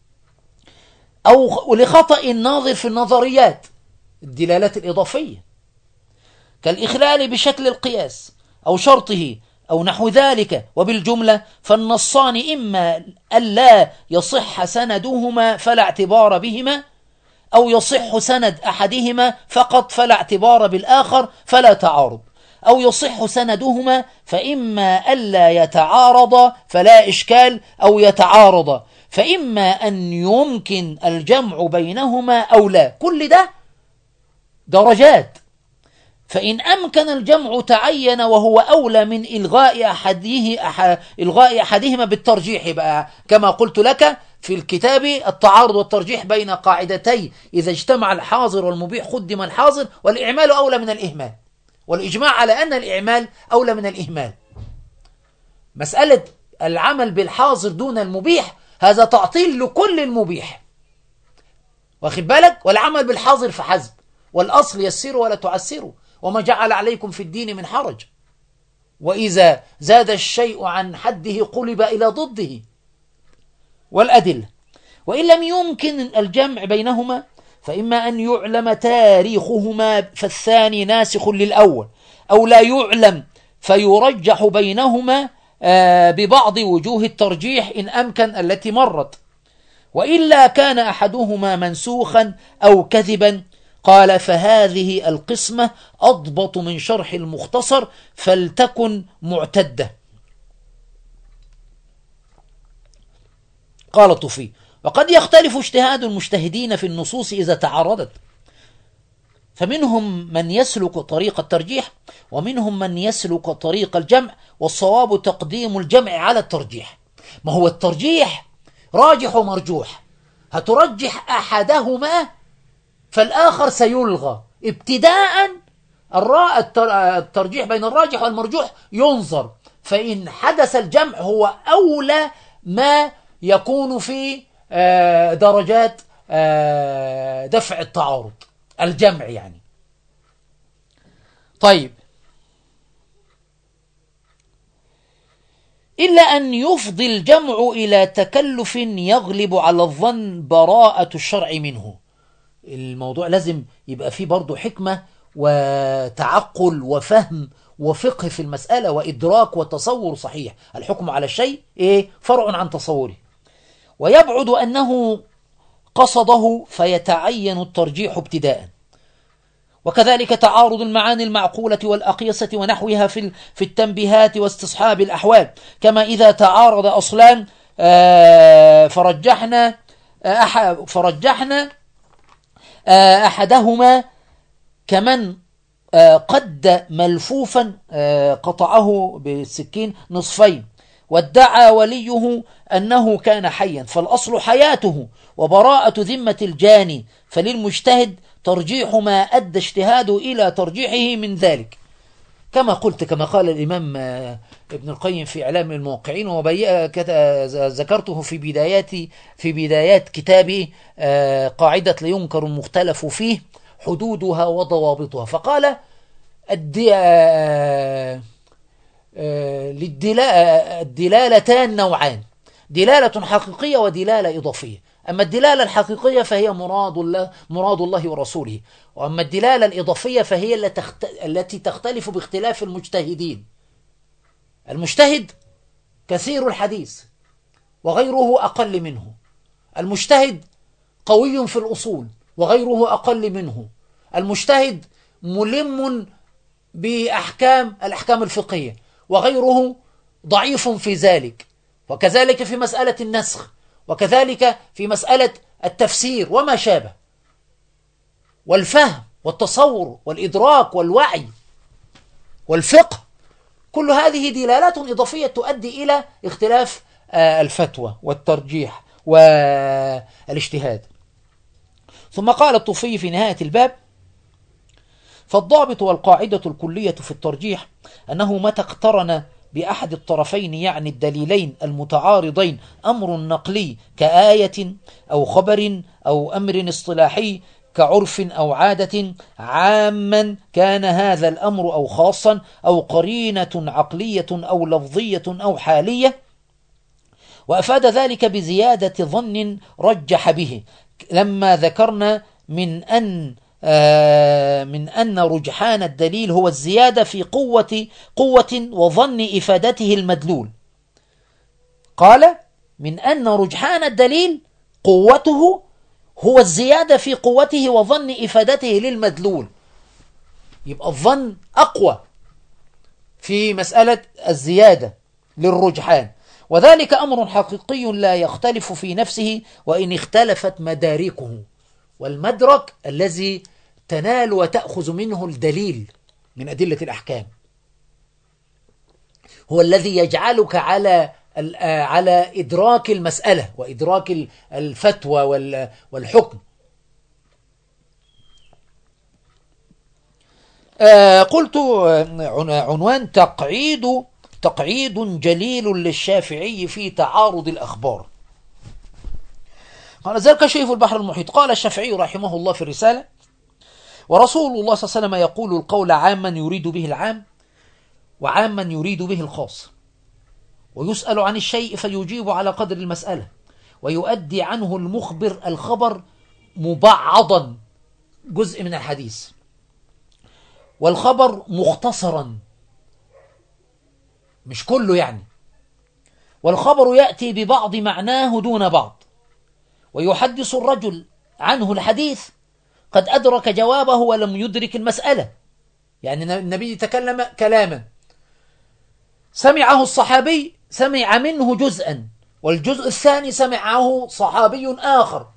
S1: أو لخطأ الناظر في النظريات الدلالات الإضافية كالإخلال بشكل القياس أو شرطه أو نحو ذلك. وبالجملة فالنصان إما ألا يصح سندهما فلا اعتبار بهما، أو يصح سند أحدهما فقط فلا اعتبار بالآخر فلا تعارض، أو يصح سندهما فإما ألا يتعارض فلا إشكال، أو يتعارض فإما أن يمكن الجمع بينهما أو لا. كل ده درجات، فإن أمكن الجمع تعين وهو أولى من إلغاء أحده أح... إلغاء أحدهما بالترجيح بقى، كما قلت لك في الكتاب التعارض والترجيح بين قاعدتي إذا اجتمع الحاضر والمبيح قدم الحاضر، والإعمال أولى من الإهمال، والإجماع على أن الإعمال أولى من الإهمال. مسألة العمل بالحاضر دون المبيح هذا تعطيل لكل المبيح، واخد بالك؟ والعمل بالحاضر فحسب، والأصل يسروا ولا تعسروا، وما جعل عليكم في الدين من حرج، وإذا زاد الشيء عن حده قلب إلى ضده. والأدلة وإن لم يمكن الجمع بينهما فإما أن يعلم تاريخهما فالثاني ناسخ للأول، أو لا يعلم فيرجح بينهما ببعض وجوه الترجيح إن أمكن التي مرت، وإلا كان أحدهما منسوخا أو كذبا. قال فهذه القسمة أضبط من شرح المختصر فلتكن معتدة. قال الطوفي وقد يختلف اجتهاد المجتهدين في النصوص إذا تعارضت، فمنهم من يسلك طريق الترجيح ومنهم من يسلك طريق الجمع، والصواب تقديم الجمع على الترجيح. ما هو الترجيح راجح ومرجوح، هترجح أحدهما فالآخر سيلغى ابتداء. الترجيح بين الراجح والمرجوح ينظر، فإن حدث الجمع هو أولى ما يكون في درجات دفع التعارض، الجمع يعني. طيب، إلا أن يفضي الجمع إلى تكلف يغلب على الظن براءة الشرع منه. الموضوع لازم يبقى فيه برضو حكمة وتعقل وفهم وفقه في المسألة وإدراك وتصور صحيح. الحكم على الشيء إيه؟ فرع عن تصوره، ويبعد أنه قصده فيتعين الترجيح ابتداء. وكذلك تعارض المعاني المعقولة والأقيسة ونحوها في في التنبيهات واستصحاب الأحوال، كما إذا تعارض أصلان فرجحنا فرجحنا أحدهما كمن قد ملفوفا قطعه بالسكين نصفين، وادعى وليه أنه كان حيا، فالأصل حياته وبراءة ذمة الجاني، فللمجتهد ترجيح ما أدى اجتهاده إلى ترجيحه من ذلك، كما قلت، كما قال الإمام ابن القيم في إعلام الموقعين، وذكرته في بدايات في بدايات كتابه قاعدة لا ينكر المختلف فيه حدودها وضوابطها، فقال الدلالتان نوعان: دلالة حقيقية ودلالة إضافية. أما الدلالة الحقيقية فهي مراد الله مراد الله ورسوله، وأما الدلالة الإضافية فهي التي تختلف باختلاف المجتهدين. المجتهد كثير الحديث وغيره أقل منه، المجتهد قوي في الأصول وغيره أقل منه، المجتهد ملم بأحكام الأحكام الفقهية وغيره ضعيف في ذلك، وكذلك في مسألة النسخ، وكذلك في مسألة التفسير وما شابه، والفهم والتصور والإدراك والوعي والفقه، كل هذه دلالات إضافية تؤدي إلى اختلاف الفتوى والترجيح والاجتهاد. ثم قال الطوفي في نهاية الباب: فالضابط والقاعدة الكلية في الترجيح أنه متى اقترن بأحد الطرفين، يعني الدليلين المتعارضين، أمر نقلي كآية أو خبر أو أمر اصطلاحي كعرف أو عادة، عاما كان هذا الأمر أو خاصا، أو قرينة عقلية أو لفظية أو حالية، وأفاد ذلك بزيادة ظن رجح به، لما ذكرنا من أن آه من أن رجحان الدليل هو الزيادة في قوة قوة وظن إفادته المدلول. قال: من أن رجحان الدليل قوته هو الزيادة في قوته وظن إفادته للمدلول، يبقى الظن أقوى في مسألة الزيادة للرجحان، وذلك أمر حقيقي لا يختلف في نفسه وإن اختلفت مداركه. والمدرك الذي تنال وتأخذ منه الدليل من أدلة الأحكام هو الذي يجعلك على على إدراك المسألة وإدراك الفتوى والحكم. قلت عنوان: تقعيد تقعيد جليل للشافعي في تعارض الأخبار. قال الزركشي في البحر المحيط: قال الشافعي رحمه الله في الرسالة: ورسول الله صلى الله عليه وسلم يقول القول عاما يريد به العام وعاما يريد به الخاص، ويسأل عن الشيء فيجيب على قدر المسألة، ويؤدي عنه المخبر الخبر مبعضا جزء من الحديث، والخبر مختصرا مش كله يعني، والخبر يأتي ببعض معناه دون بعض، ويحدث الرجل عنه الحديث قد أدرك جوابه ولم يدرك المسألة. يعني النبي تكلم كلاما سمعه الصحابي، سمع منه جزءا، والجزء الثاني سمعه صحابي آخر،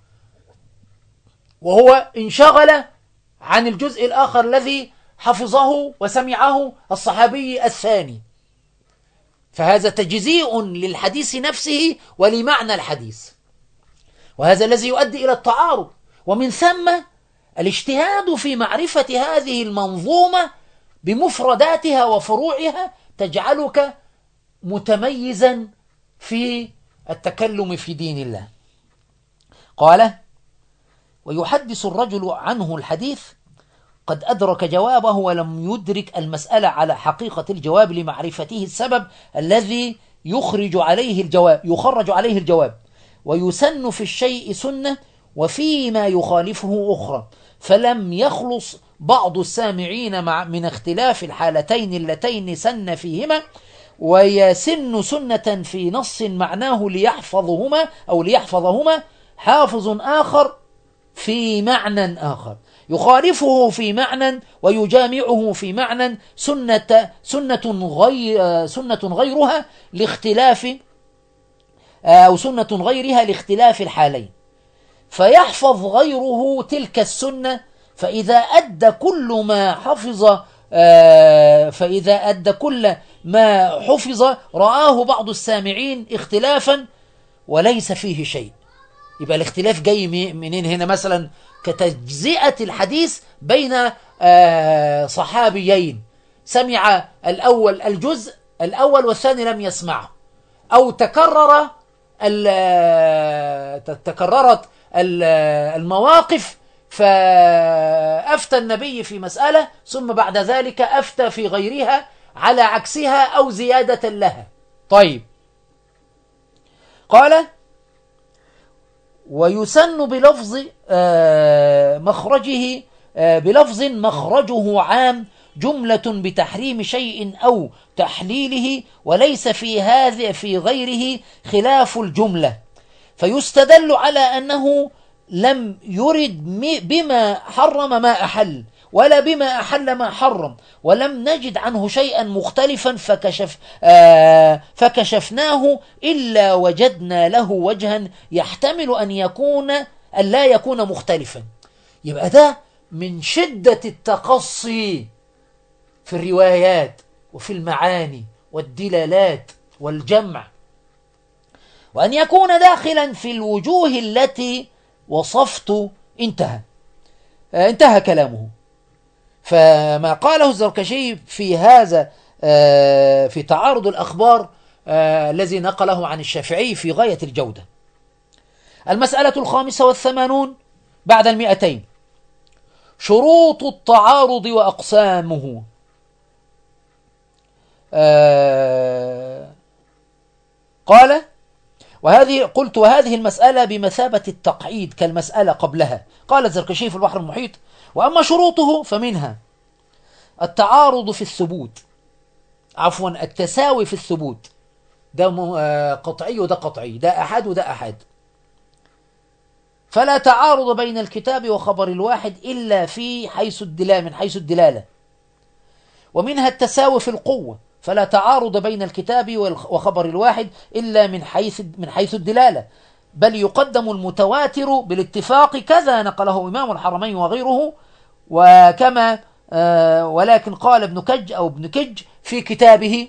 S1: وهو انشغل عن الجزء الآخر الذي حفظه وسمعه الصحابي الثاني، فهذا تجزيء للحديث نفسه ولمعنى الحديث، وهذا الذي يؤدي إلى التعارض. ومن ثم الاجتهاد في معرفة هذه المنظومة بمفرداتها وفروعها تجعلك متميزا في التكلم في دين الله. قال: ويحدث الرجل عنه الحديث قد أدرك جوابه ولم يدرك المسألة على حقيقة الجواب لمعرفته السبب الذي يخرج عليه الجواب يخرج عليه الجواب ويسن في الشيء سنة وفيما يخالفه أخرى، فلم يخلص بعض السامعين مع من اختلاف الحالتين اللتين سن فيهما، ويسن سنة في نص معناه ليحفظهما أو ليحفظهما حافظ آخر في معنى آخر يخالفه في معنى ويجامعه في معنى سنة سنة غير سنة غيرها لاختلاف أو سنة غيرها لاختلاف الحالين، فيحفظ غيره تلك السنة فإذا أدى كل ما حفظ فإذا أدى كل ما حفظ رآه بعض السامعين اختلافا وليس فيه شيء. يبقى الاختلاف جاي منين هنا؟ مثلا كتجزئة الحديث بين صحابيين، سمع الأول الجزء الأول والثاني لم يسمعه، أو تكرر تكررت المواقف فأفتى النبي في مسألة ثم بعد ذلك أفتى في غيرها على عكسها أو زيادة لها. طيب، قال ويسن بلفظ مخرجه بلفظ مخرجه عام جملة بتحريم شيء أو تحليله وليس في هذا في غيره خلاف الجملة، فيستدل على أنه لم يرد بما حرم ما أحل ولا بما أحل ما حرم، ولم نجد عنه شيئا مختلفا فكشف آه فكشفناه إلا وجدنا له وجها يحتمل أن يكون أن لا يكون مختلفا. يبقى ده من شدة التقصي في الروايات وفي المعاني والدلالات والجمع، وأن يكون داخلا في الوجوه التي وصفت. انتهى آه انتهى كلامه. فما قاله الزركشي في هذا آه في تعارض الأخبار آه الذي نقله عن الشافعي في غاية الجودة. المسألة الخامسة والثمانون بعد المئتين، شروط التعارض وأقسامه. آه قال وهذه قلت وهذه المسألة بمثابة التقعيد كالمسألة قبلها. قال الزركشي في البحر المحيط: وأما شروطه فمنها التعارض في الثبوت، عفوا التساوي في الثبوت، ده قطعي وده قطعي، ده أحد وده أحد، فلا تعارض بين الكتاب وخبر الواحد إلا في حيث الدلالة من حيث الدلالة. ومنها التساوي في القوة، فلا تعارض بين الكتاب وخبر الواحد إلا من حيث من حيث الدلالة، بل يقدم المتواتر بالاتفاق، كذا نقله إمام الحرمين وغيره. وكما آه ولكن قال ابن كج أو ابن كج في كتابه: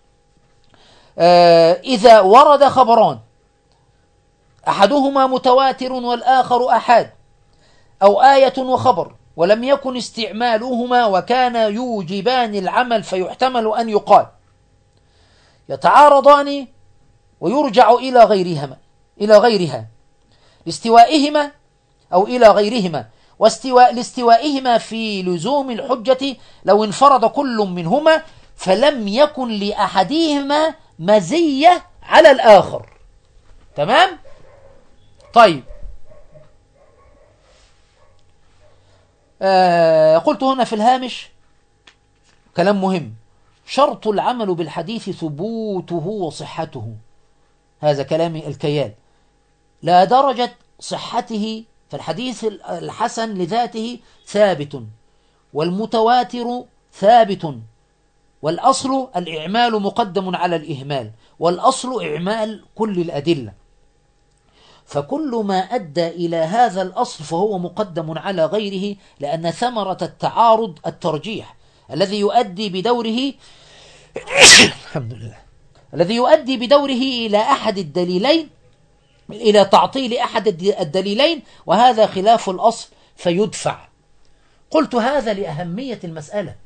S1: آه إذا ورد خبران أحدهما متواتر والآخر أحاد، أو آية وخبر، ولم يكن استعمالهما وكان يوجبان العمل، فيحتمل أن يقال يتعارضان ويرجع إلى غيرهما إلى غيرها لاستوائهما أو إلى غيرهما، واستواء لاستوائهما في لزوم الحجة لو انفرد كل منهما فلم يكن لأحدهما مزية على الآخر. تمام؟ طيب، آه قلت هنا في الهامش كلام مهم: شرط العمل بالحديث ثبوته وصحته. هذا كلام الكيال. لا درجة صحته، فالحديث الحسن لذاته ثابت، والمتواتر ثابت، والأصل الإعمال مقدم على الإهمال، والأصل إعمال كل الأدلة، فكل ما أدى إلى هذا الأصل فهو مقدم على غيره، لأن ثمرة التعارض الترجيح الذي يؤدي بدوره الحمد لله الذي يؤدي بدوره إلى أحد الدليلين إلى تعطيل أحد الدليلين، وهذا خلاف الأصل فيدفع. قلت هذا لأهمية المسألة.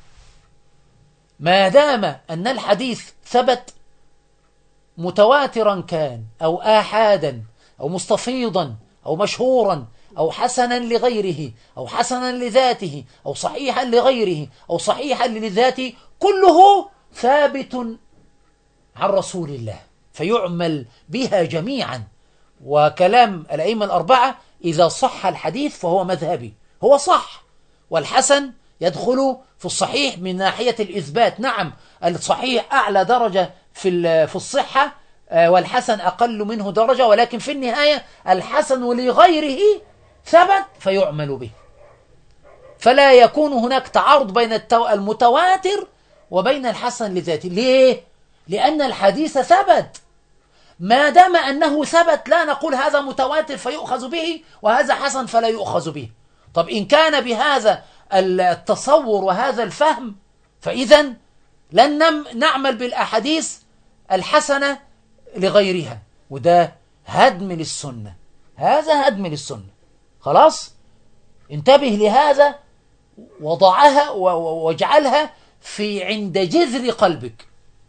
S1: ما دام أن الحديث ثبت متواترا كان أو آحادا أو مستفيضا أو مشهورا أو حسنا لغيره أو حسنا لذاته أو صحيحا لغيره أو صحيحا لذاته، كله ثابت عن رسول الله فيعمل بها جميعا. وكلام الأئمة الأربعة: إذا صح الحديث فهو مذهبي، هو صح، والحسن يدخل في الصحيح من ناحية الإثبات. نعم، الصحيح أعلى درجة في في الصحة والحسن أقل منه درجة، ولكن في النهاية الحسن لغيره ثبت فيعمل به، فلا يكون هناك تعارض بين المتواتر وبين الحسن لذاته. ليه؟ لأن الحديث ثبت. ما دام أنه ثبت لا نقول هذا متواتر فيؤخذ به وهذا حسن فلا يؤخذ به. طب إن كان بهذا التصور وهذا الفهم فإذا لن نعمل بالأحاديث الحسنة لغيرها، وده هدم للسنة، هذا هدم للسنة. خلاص انتبه لهذا، وضعها واجعلها في عند جذر قلبك.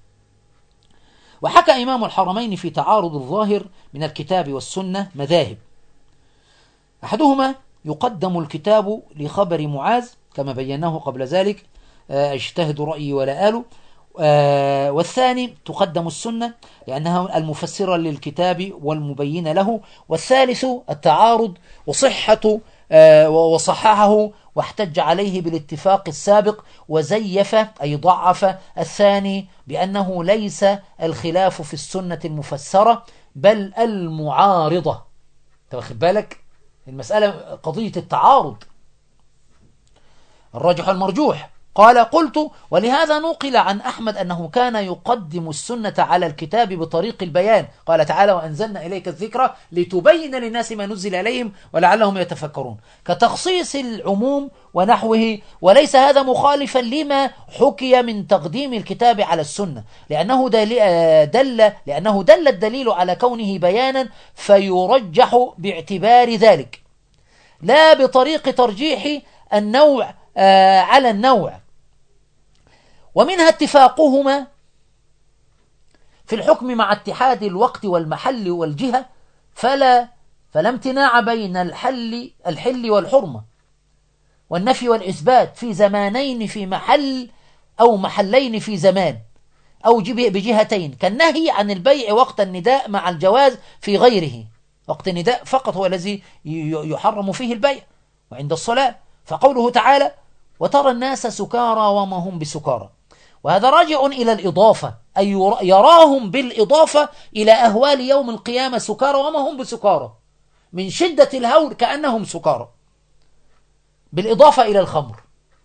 S1: وحكى إمام الحرمين في تعارض الظاهر من الكتاب والسنة مذاهب، أحدهما يقدم الكتاب لخبر معاذ كما بيناه قبل ذلك، اجتهد رأيي ولا آله، والثاني تقدم السنة لأنها المفسرة للكتاب والمبينة له، والثالث التعارض وصحة وصححه واحتج عليه بالاتفاق السابق، وزيف أي ضعف الثاني بأنه ليس الخلاف في السنة المفسرة بل المعارضة. تاخد بالك المسألة قضية التعارض الراجح المرجوح. قال قلت ولهذا نقل عن أحمد أنه كان يقدم السنة على الكتاب بطريق البيان، قال تعالى وأنزلنا إليك الذكر لتبين للناس ما نزل إليهم ولعلهم يتفكرون، كتخصيص العموم ونحوه. وليس هذا مخالفا لما حكي من تقديم الكتاب على السنة، لأنه دل لأنه دل الدليل على كونه بيانا فيرجح باعتبار ذلك، لا بطريق ترجيح النوع على النوع. ومنها اتفاقهما في الحكم مع اتحاد الوقت والمحل والجهة، فلا فلا امتناع بين الحل الحل والحرمة والنفي والإثبات في زمانين في محل أو محلين في زمان أو بجهتين، كالنهي عن البيع وقت النداء مع الجواز في غيره. وقت النداء فقط هو الذي يحرم فيه البيع، وعند الصلاة فقوله تعالى وترى الناس سكارى وما هم بسكارى، وهذا راجع إلى الإضافة، أي يراهم بالإضافة إلى أهوال يوم القيامة سكارى وما هم بسكارى، من شدة الهول كأنهم سكارى، بالإضافة إلى الخمر.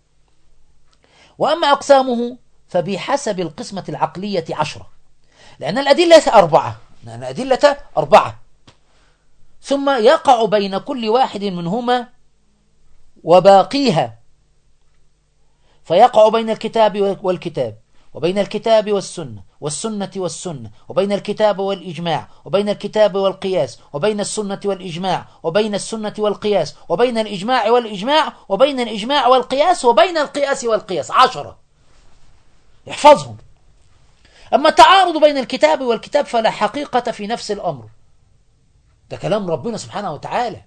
S1: وأما أقسامه فبحسب القسمة العقلية عشرة، لأن الأدلة أربعة لأن الأدلة أربعة ثم يقع بين كل واحد منهما وباقيها، فيقع بين الكتاب والكتاب وبين الكتاب والسنة والسنة والسنة وبين الكتاب والإجماع وبين الكتاب والقياس وبين السنة والإجماع وبين السنة والقياس وبين الإجماع والإجماع وبين الإجماع والقياس وبين القياس والقياس. عشرة احفظهم. أما التعارض بين الكتاب والكتاب فلا حقيقة في نفس الأمر، ده كلام ربنا سبحانه وتعالى.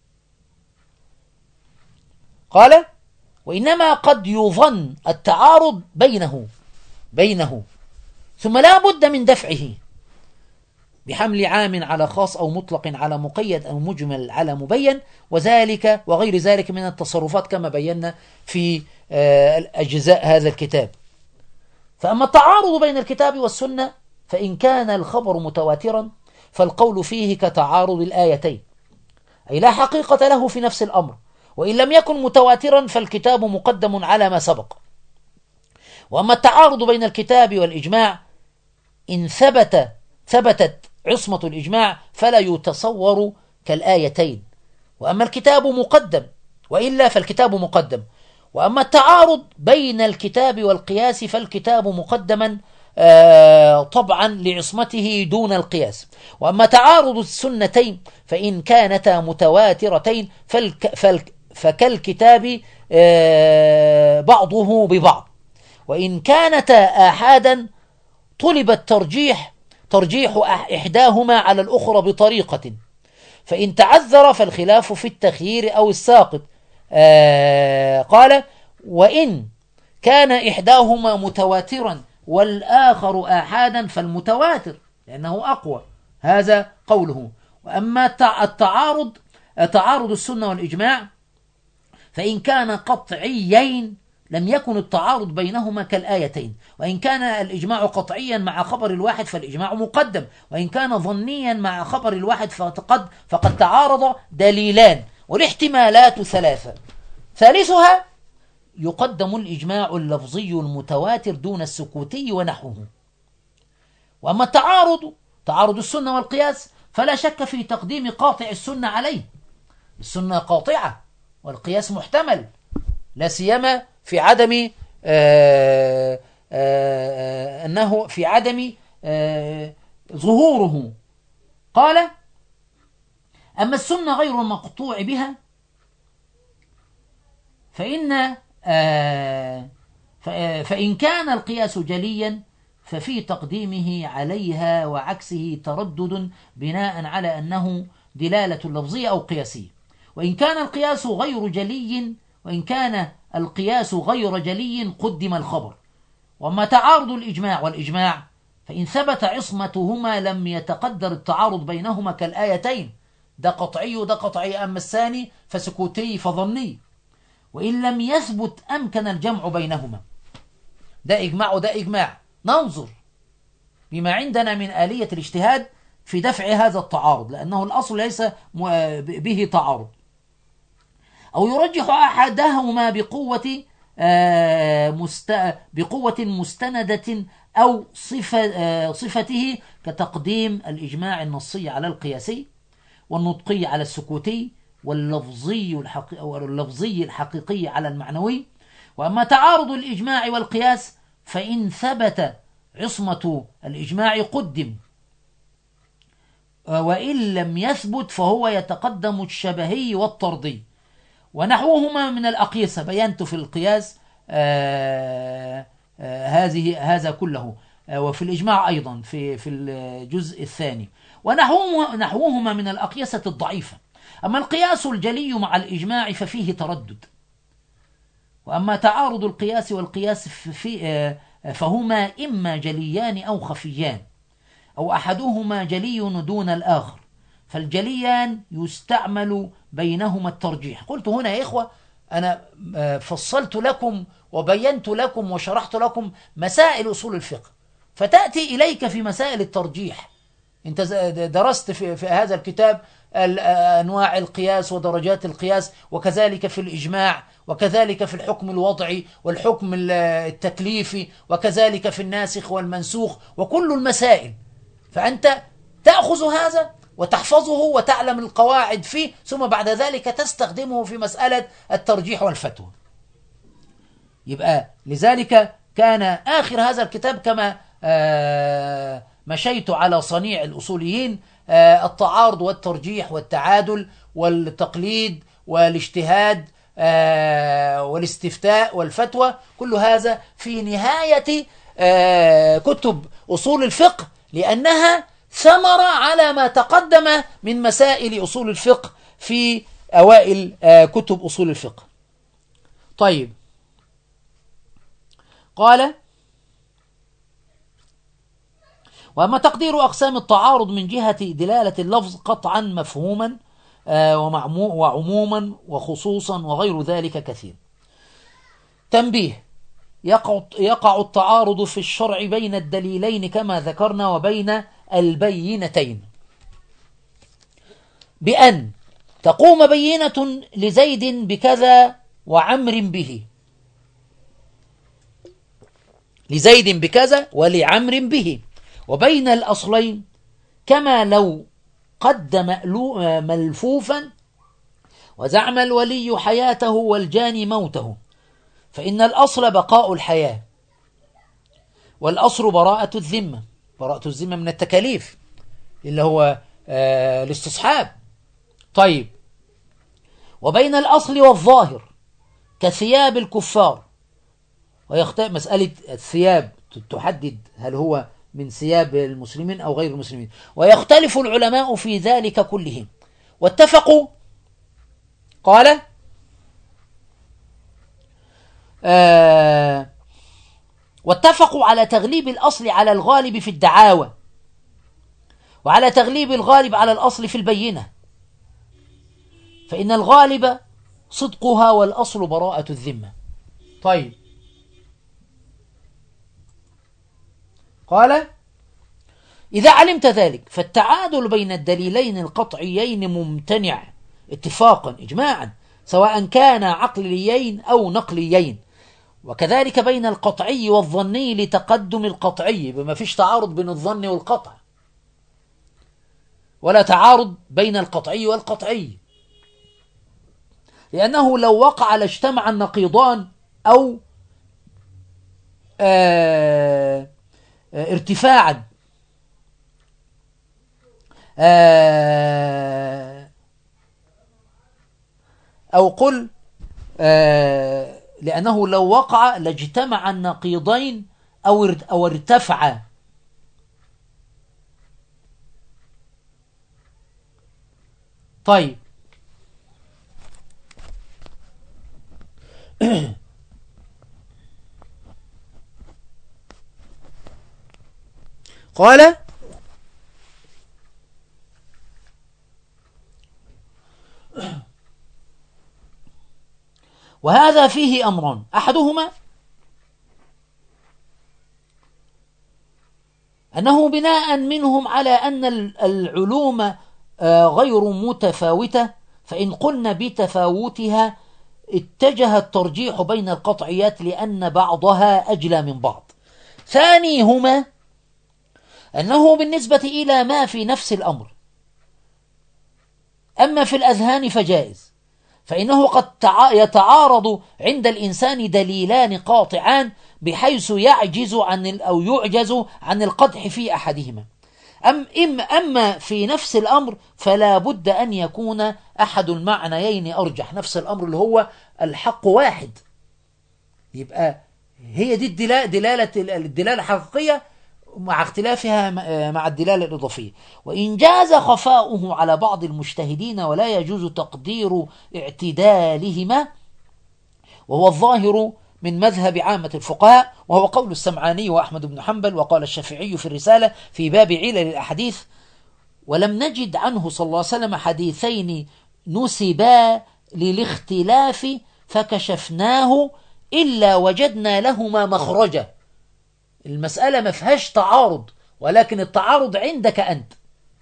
S1: قال وإنما قد يظن التعارض بينه بينه ثم لا بد من دفعه بحمل عام على خاص أو مطلق على مقيد أو مجمل على مبين، وذلك وغير ذلك من التصرفات كما بينا في أجزاء هذا الكتاب. فأما التعارض بين الكتاب والسنة فإن كان الخبر متواترا فالقول فيه كتعارض الآيتين، أي لا حقيقة له في نفس الأمر، وإن لم يكن متواترا فالكتاب مقدم على ما سبق. وأما التعارض بين الكتاب والإجماع إن ثبت ثبتت عصمة الإجماع فلا يتصور كالآيتين، وأما الكتاب مقدم وإلا فالكتاب مقدم. وأما التعارض بين الكتاب والقياس فالكتاب مقدما آه طبعا لعصمته دون القياس. وأما تعارض السنتين فإن كانتا متواترتين فالك فالك فكالكتاب آه بعضه ببعض، وإن كانتا آحادا طلب الترجيح ترجيح إحداهما على الأخرى بطريقة، فإن تعذر فالخلاف في التخيير أو الساقط. آه قال وإن كان إحداهما متواترا والآخر آحادا فالمتواتر لأنه أقوى، هذا قوله. وأما التعارض تعارض السنة والإجماع فإن كان قطعيين لم يكن التعارض بينهما كالآيتين، وإن كان الإجماع قطعيا مع خبر الواحد فالإجماع مقدم، وإن كان ظنيا مع خبر الواحد فقد, فقد تعارض دليلان، والاحتمالات ثلاثة، ثالثها يقدم الإجماع اللفظي المتواتر دون السكوتي ونحوه. وأما التعارض تعارض السنة والقياس فلا شك في تقديم قاطع السنة عليه، السنة قاطعة والقياس محتمل، لا سيما في عدم آآ آآ أنه في عدم ظهوره. قال: أما السنة غير المقطوع بها فإن فإن كان القياس جليا ففي تقديمه عليها وعكسه تردد بناء على أنه دلالة لفظية أو قياسية. وإن كان القياس غير جلي وإن كان القياس غير جلي قدم الخبر. وما تعارض الإجماع والإجماع فإن ثبت عصمتهما لم يتقدر التعارض بينهما كالآيتين، ده قطعي وده قطعي، أما الثاني فسكوتي فظني. وإن لم يثبت أمكن الجمع بينهما، ده إجماع وده إجماع، ننظر بما عندنا من آلية الاجتهاد في دفع هذا التعارض، لأنه الأصل ليس به تعارض. أو يرجح أحدهما بقوة مست... بقوة مستندة أو صفة... صفته، كتقديم الإجماع النصي على القياسي، والنطقي على السكوتي، واللفظي الحقيقي واللفظي الحقيقي على المعنوي. وأما تعارض الإجماع والقياس فإن ثبت عصمة الإجماع قدم، وإن لم يثبت فهو يتقدم الشبهي والطردي ونحوهما من الأقيسة. بينت في القياس آآ آآ هذه هذا كله، وفي الإجماع أيضا في في الجزء الثاني، ونحوهما من الأقيسة الضعيفة. أما القياس الجلي مع الإجماع ففيه تردد. وأما تعارض القياس والقياس في فهما إما جليان أو خفيان، أو أحدهما جلي دون الآخر، فالجليان يستعمل بينهما الترجيح. قلت هنا يا إخوة أنا فصلت لكم وبينت لكم وشرحت لكم مسائل أصول الفقه، فتأتي إليك في مسائل الترجيح. أنت درست في, في هذا الكتاب أنواع القياس ودرجات القياس، وكذلك في الإجماع، وكذلك في الحكم الوضعي والحكم التكليفي، وكذلك في الناسخ والمنسوخ وكل المسائل. فأنت تأخذ هذا وتحفظه وتعلم القواعد فيه، ثم بعد ذلك تستخدمه في مسألة الترجيح والفتوى. يبقى لذلك كان آخر هذا الكتاب كما مشيت على صنيع الأصوليين التعارض والترجيح والتعادل والتقليد والاجتهاد والاستفتاء والفتوى، كل هذا في نهاية كتب أصول الفقه، لأنها ثمرة على ما تقدم من مسائل أصول الفقه في أوائل كتب أصول الفقه. طيب، قال: وأما تقدير أقسام التعارض من جهة دلالة اللفظ قطعا مفهوما وعموما وخصوصا وغير ذلك كثير. تنبيه: يقع, يقع التعارض في الشرع بين الدليلين كما ذكرنا وبين البينتين، بأن تقوم بينة لزيد بكذا وعمر به، لزيد بكذا ولعمر به، وبين الأصلين كما لو قدم ملفوفا وزعم الولي حياته والجاني موته، فإن الأصل بقاء الحياة، والأصل براءة الذمة، براءة الذمة من التكاليف اللي هو آه الاستصحاب. طيب، وبين الأصل والظاهر كثياب الكفار، ويختلف مسألة الثياب تحدد هل هو من ثياب المسلمين أو غير المسلمين، ويختلف العلماء في ذلك كله، واتفقوا. قال: آه واتفقوا على تغليب الأصل على الغالب في الدعاوى، وعلى تغليب الغالب على الأصل في البينة، فإن الغالب صدقها والأصل براءة الذمة. طيب، قال: إذا علمت ذلك فالتعادل بين الدليلين القطعيين ممتنع اتفاقا إجماعا، سواء كان عقليين أو نقليين، وكذلك بين القطعي والظني لتقدم القطعي، بما فيش تعارض بين الظن والقطع، ولا تعارض بين القطعي والقطعي. لأنه لو وقع لاجتمع النقيضان أو آه آه ارتفاعا آه أو قل آه لأنه لو وقع لاجتمع النقيضين أو أو ارتفع. طيب قال وهذا فيه أمران، أحدهما أنه بناء منهم على أن العلوم غير متفاوتة، فإن قلنا بتفاوتها اتجه الترجيح بين القطعيات لأن بعضها أجلى من بعض. ثانيهما أنه بالنسبة إلى ما في نفس الأمر، أما في الأذهان فجائز، فإنه قد يتعارض عند الإنسان دليلان قاطعان بحيث يعجز عن أو يعجز عن القدح في أحدهما. أم إم أما في نفس الأمر فلا بد أن يكون أحد المعنيين أرجح. نفس الأمر اللي هو الحق واحد، يبقى هي دي الدلالة، دلالة الدلالة الحقيقية مع اختلافها مع الدلالة الإضافية. وإن جاز خفاؤه على بعض المجتهدين ولا يجوز تقدير اعتدالهما، وهو الظاهر من مذهب عامة الفقهاء، وهو قول السمعاني وأحمد بن حنبل، وقال الشافعي في الرسالة في باب علل الأحاديث: ولم نجد عنه صلى الله عليه وسلم حديثين نسبا للاختلاف فكشفناه إلا وجدنا لهما مخرجا. المسألة ما فيهاش تعارض، ولكن التعارض عندك أنت.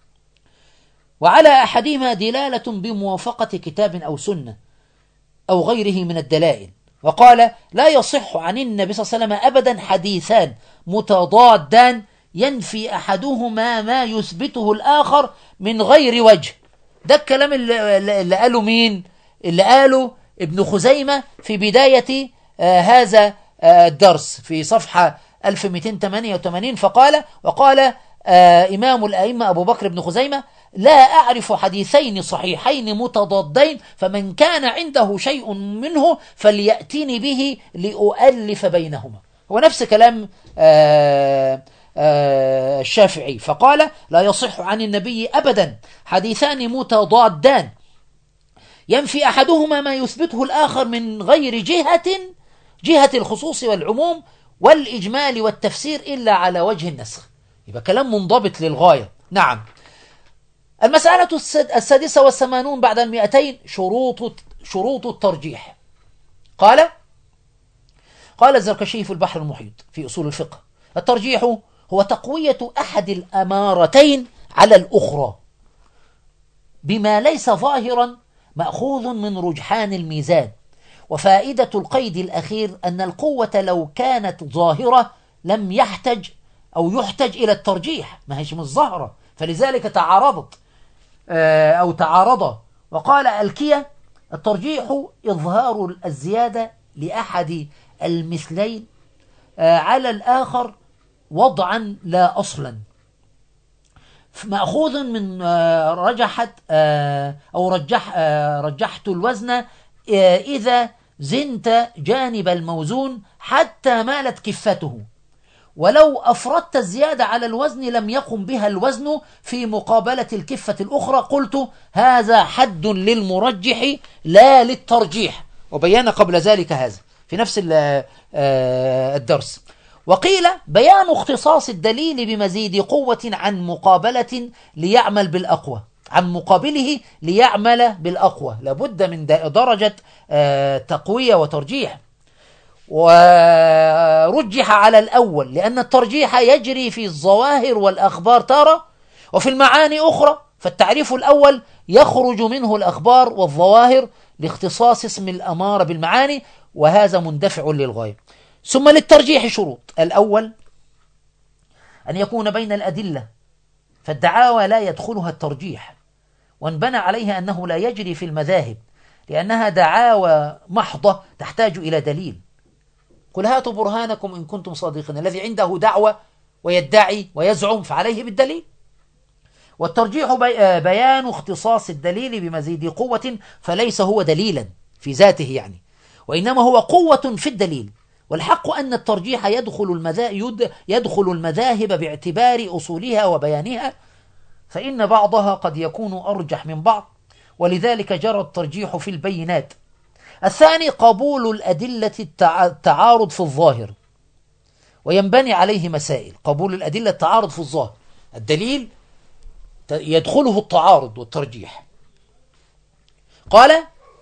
S1: وعلى أحدهما دلالة بموافقة كتاب أو سنة أو غيره من الدلائل. وقال: لا يصح عن النبي صلى الله عليه وسلم أبدا حديثان متضادان ينفي أحدهما ما يثبته الآخر من غير وجه. ده الكلام اللي, اللي قاله مين؟ اللي قاله ابن خزيمة في بداية آه هذا آه الدرس في صفحة ألف ومئتين وثمانية وثمانين، فقال: وقال آه إمام الأئمة أبو بكر بن خزيمة: لا أعرف حديثين صحيحين متضادين، فمن كان عنده شيء منه فليأتيني به لأؤلف بينهما. هو نفس كلام آه آه الشافعي، فقال: لا يصح عن النبي أبدا حديثان متضادان ينفي أحدهما ما يثبته الآخر من غير جهة جهة الخصوص والعموم والإجمال والتفسير إلا على وجه النسخ. يبقى كلام منضبط للغاية. نعم. المسألة السادسة والثمانون بعد المئتين: شروط شروط الترجيح. قال قال الزركشي في البحر المحيط في أصول الفقه: الترجيح هو تقوية أحد الأمارتين على الأخرى بما ليس ظاهرا مأخوذ من رجحان الميزان. وفائدة القيد الأخير أن القوة لو كانت ظاهرة لم يحتج أو يحتج إلى الترجيح، ما هيش مش ظاهرة، فلذلك تعارضت أو تعارض. وقال الكية: الترجيح إظهار الزيادة لأحد المثلين على الآخر وضعا لا أصلا، مأخوذ من رجحت أو رجح رجحت الوزن إذا زنت جانب الموزون حتى مالت كفته، ولو أفردت الزيادة على الوزن لم يقم بها الوزن في مقابلة الكفة الأخرى. قلت: هذا حد للمرجح لا للترجيح، وبيان قبل ذلك هذا في نفس الدرس. وقيل: بيان اختصاص الدليل بمزيد قوة عن مقابلة ليعمل بالأقوى عن مقابله ليعمل بالأقوى، لابد من درجة تقوية وترجيح. ورجح على الأول لأن الترجيح يجري في الظواهر والأخبار تارة وفي المعاني أخرى، فالتعريف الأول يخرج منه الأخبار والظواهر لاختصاص اسم الأمارة بالمعاني، وهذا مندفع للغاية. ثم للترجيح شروط: الأول أن يكون بين الأدلة، فالدعاوى لا يدخلها الترجيح، وانبنى عليها أنه لا يجري في المذاهب، لأنها دعاوى محضة تحتاج إلى دليل. قل هاتوا برهانكم إن كنتم صادقين. الذي عنده دعوة ويدعي ويزعم فعليه بالدليل. والترجيح بيان اختصاص الدليل بمزيد قوة، فليس هو دليلا في ذاته يعني، وإنما هو قوة في الدليل. والحق أن الترجيح يدخل المذاهب, يدخل المذاهب باعتبار أصولها وبيانها، فإن بعضها قد يكون أرجح من بعض، ولذلك جرى الترجيح في البينات. الثاني قبول الأدلة التعارض في الظاهر، وينبني عليه مسائل. قبول الأدلة التعارض في الظاهر، الدليل يدخله التعارض والترجيح. قال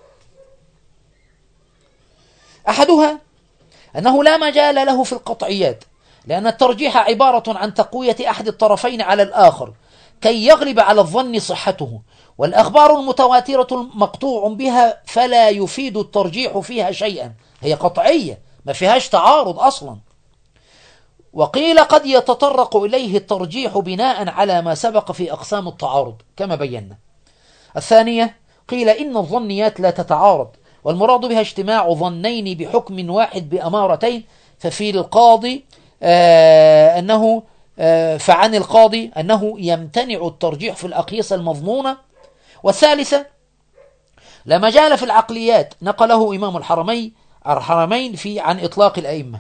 S1: أحدها أنه لا مجال له في القطعيات، لأن الترجيح عبارة عن تقوية أحد الطرفين على الآخر كي يغلب على الظن صحته، والأخبار المتواترة مقطوع بها فلا يفيد الترجيح فيها شيئا، هي قطعية ما فيهاش تعارض أصلا. وقيل قد يتطرق إليه الترجيح بناء على ما سبق في أقسام التعارض كما بينا. الثانية قيل إن الظنيات لا تتعارض، والمراد بها اجتماع ظنين بحكم واحد بأمارتين، ففي القاضي آه أنه آه فعن القاضي أنه يمتنع الترجيح في الأقيسة المظنونة. والثالثة لا مجال في العقليات، نقله إمام الحرمين الحرمين في عن إطلاق الأئمة،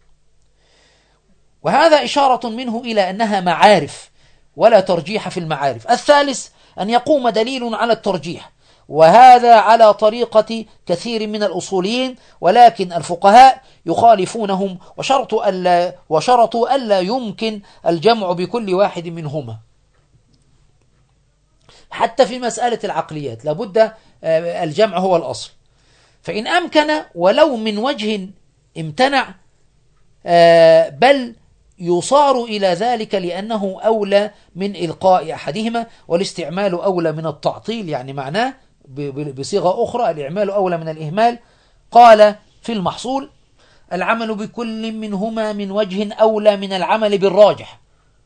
S1: وهذا إشارة منه إلى أنها معارف ولا ترجيح في المعارف. الثالث أن يقوم دليل على الترجيح، وهذا على طريقة كثير من الأصوليين، ولكن الفقهاء يخالفونهم وشرطوا ألا, وشرطوا ألا يمكن الجمع بكل واحد منهما. حتى في مسألة العقليات لابد الجمع هو الأصل، فإن أمكن ولو من وجه امتنع، بل يصار إلى ذلك لأنه أولى من إلقاء أحدهما، والاستعمال أولى من التعطيل، يعني معناه بصيغة أخرى الإعمال أولى من الإهمال. قال في المحصول العمل بكل منهما من وجه أولى من العمل بالراجح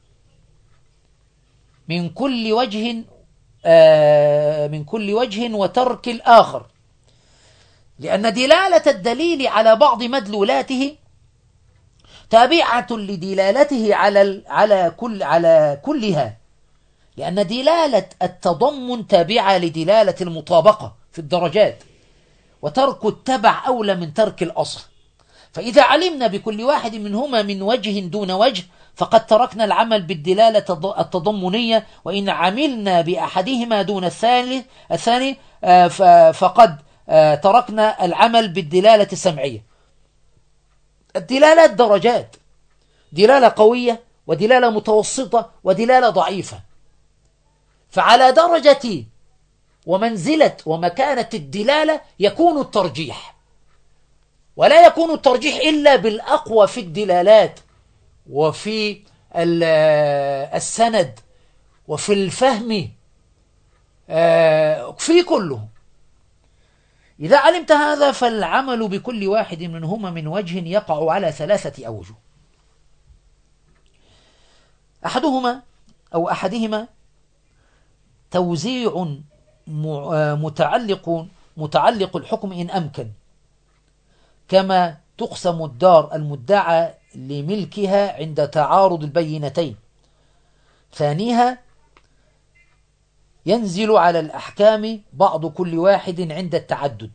S1: من كل وجه آه من كل وجه وترك الآخر، لأن دلالة الدليل على بعض مدلولاته تابعة لدلالته على على كل على كلها، لأن دلالة التضمن تابعة لدلالة المطابقة في الدرجات، وترك التبع أولى من ترك الأصل. فإذا علمنا بكل واحد منهما من وجه دون وجه فقد تركنا العمل بالدلالة التضمنية، وإن عملنا بأحدهما دون الثاني الثاني فقد تركنا العمل بالدلالة السمعية. الدلالات درجات، دلالة قوية ودلالة متوسطة ودلالة ضعيفة، فعلى درجة ومنزلة ومكانة الدلالة يكون الترجيح، ولا يكون الترجيح إلا بالأقوى في الدلالات وفي السند وفي الفهم في كله. إذا علمت هذا فالعمل بكل واحد منهما من وجه يقع على ثلاثة أوجه: أحدهما أو أحدهما توزيع متعلق متعلق الحكم إن أمكن، كما تقسم الدار المدعى لملكها عند تعارض البينتين. ثانيها ينزل على الأحكام بعض كل واحد عند التعدد،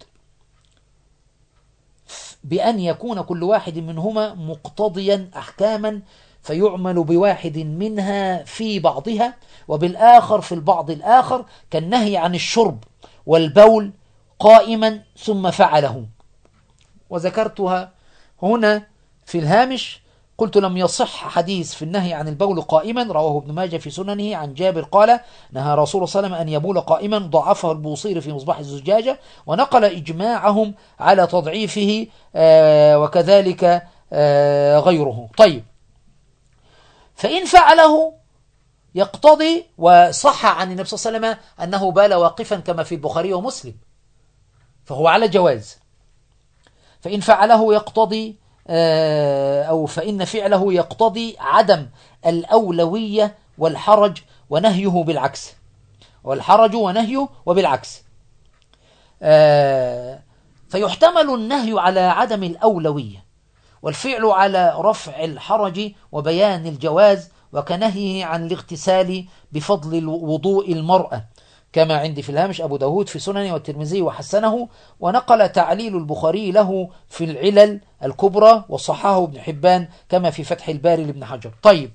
S1: بأن يكون كل واحد منهما مقتضيا أحكاما فيعمل بواحد منها في بعضها وبالآخر في البعض الآخر، كالنهي عن الشرب والبول قائما ثم فعله. وذكرتها هنا في الهامش، قلت لم يصح حديث في النهي عن البول قائما، رواه ابن ماجه في سننه عن جابر قال نهى رسول الله صلى الله عليه وسلم أن يبول قائما، ضعفه البوصيري في مصباح الزجاجة، ونقل إجماعهم على تضعيفه آه وكذلك آه غيره. طيب، فإن فعله يقتضي، وصح عن النبي صلى الله عليه وسلم أنه بال واقفا كما في البخاري ومسلم، فهو على جواز. فإن فعله يقتضي أو فإن فعله يقتضي عدم الأولوية والحرج ونهيه بالعكس، والحرج ونهيه وبالعكس. آه فيحتمل النهي على عدم الأولوية، والفعل على رفع الحرج وبيان الجواز، وكنهيه عن الاغتسال بفضل وضوء المرأة، كما عندي في الهامش أبو داود في سننه والترمذي وحسنه، ونقل تعليل البخاري له في العلل الكبرى، وصححه ابن حبان كما في فتح الباري لابن حجر. طيب،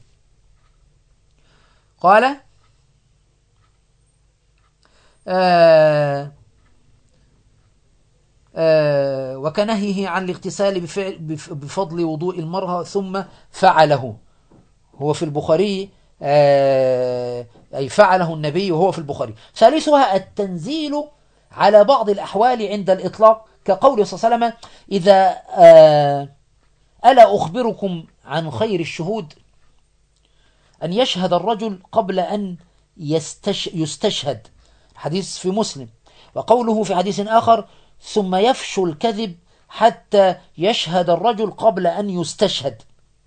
S1: قال آه آه وكنهيه عن الاغتسال بفضل وضوء المرأة ثم فعله، هو في البخاري، آه أي فعله النبي وهو في البخاري. ثالثها التنزيل على بعض الأحوال عند الإطلاق، كقول صلى الله عليه وسلم: إذا آه ألا أخبركم عن خير الشهود، أن يشهد الرجل قبل أن يستش يستشهد، حديث في مسلم. وقوله في حديث آخر: ثم يفشو الكذب حتى يشهد الرجل قبل أن يستشهد،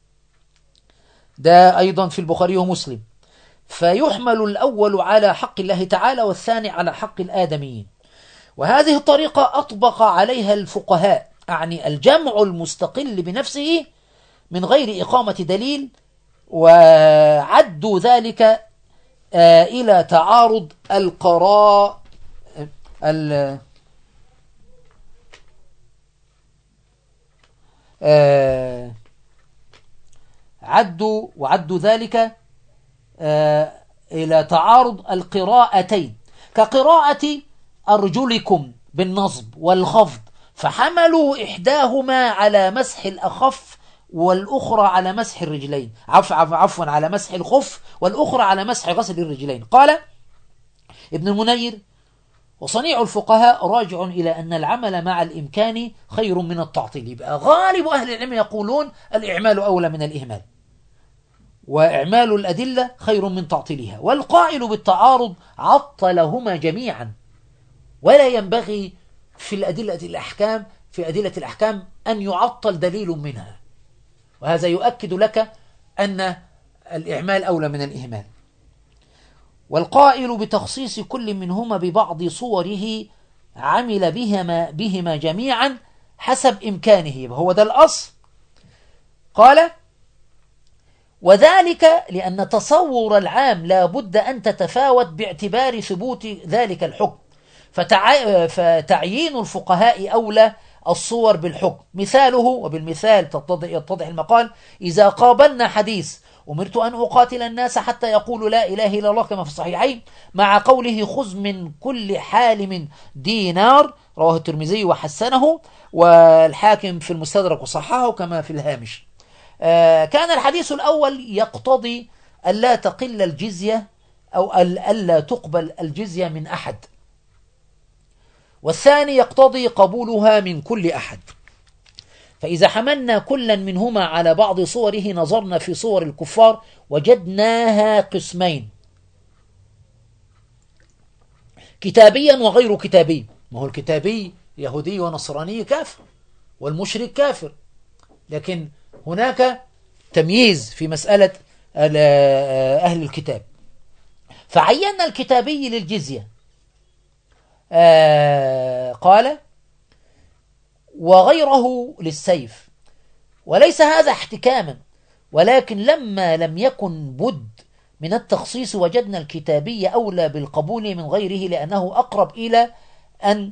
S1: ده أيضا في البخاري ومسلم. فيحمل الأول على حق الله تعالى والثاني على حق الآدميين. وهذه الطريقة أطبق عليها الفقهاء، يعني الجمع المستقل بنفسه من غير إقامة دليل، وعدوا ذلك آه إلى تعارض القراء ال آه عدوا وعدوا ذلك آه إلى تعارض القراءتين، كقراءة أرجلكم بالنصب والخفض، فحملوا إحداهما على مسح الأخف والأخرى على مسح الرجلين، عفوا عفوا على مسح الخف والأخرى على مسح غسل الرجلين. قال ابن المنير: وصنيع الفقهاء راجع إلى أن العمل مع الإمكان خير من التعطيل. يبقى غالب أهل العلم يقولون الإعمال أولى من الإهمال، وإعمال الأدلة خير من تعطيلها. والقائل بالتعارض عطلهما جميعا، ولا ينبغي في الأدلة الأحكام في أدلة الأحكام أن يعطل دليل منها، وهذا يؤكد لك أن الإعمال أولى من الإهمال. والقائل بتخصيص كل منهما ببعض صوره عمل بهما, بهما جميعا حسب إمكانه، هو ده الأصل. قال: وذلك لأن تصور العام لا بد أن تتفاوت باعتبار ثبوت ذلك الحكم، فتع... فتعيين الفقهاء أولى الصور بالحكم. مثاله، وبالمثال يتضح المقال: إذا قابلنا حديث أمرت أن أقاتل الناس حتى يقولوا لا إله إلا الله كما في الصحيحين، مع قوله خذ من كل حالم دينار، رواه الترمذي وحسنه، والحاكم في المستدرك وصححه كما في الهامش. آه كان الحديث الأول يقتضي ألا تقل الجزية أو ألا تقبل الجزية من أحد، والثاني يقتضي قبولها من كل أحد. فإذا حملنا كلا منهما على بعض صوره نظرنا في صور الكفار وجدناها قسمين: كتابيا وغير كتابي. ما هو الكتابي يهودي ونصراني كافر، والمشرك كافر، لكن هناك تمييز في مسألة أهل الكتاب. فعينا الكتابي للجزية، آه قال: وغيره للسيف. وليس هذا احتكاما، ولكن لما لم يكن بد من التخصيص وجدنا الكتابي أولى بالقبول من غيره، لأنه أقرب إلى أن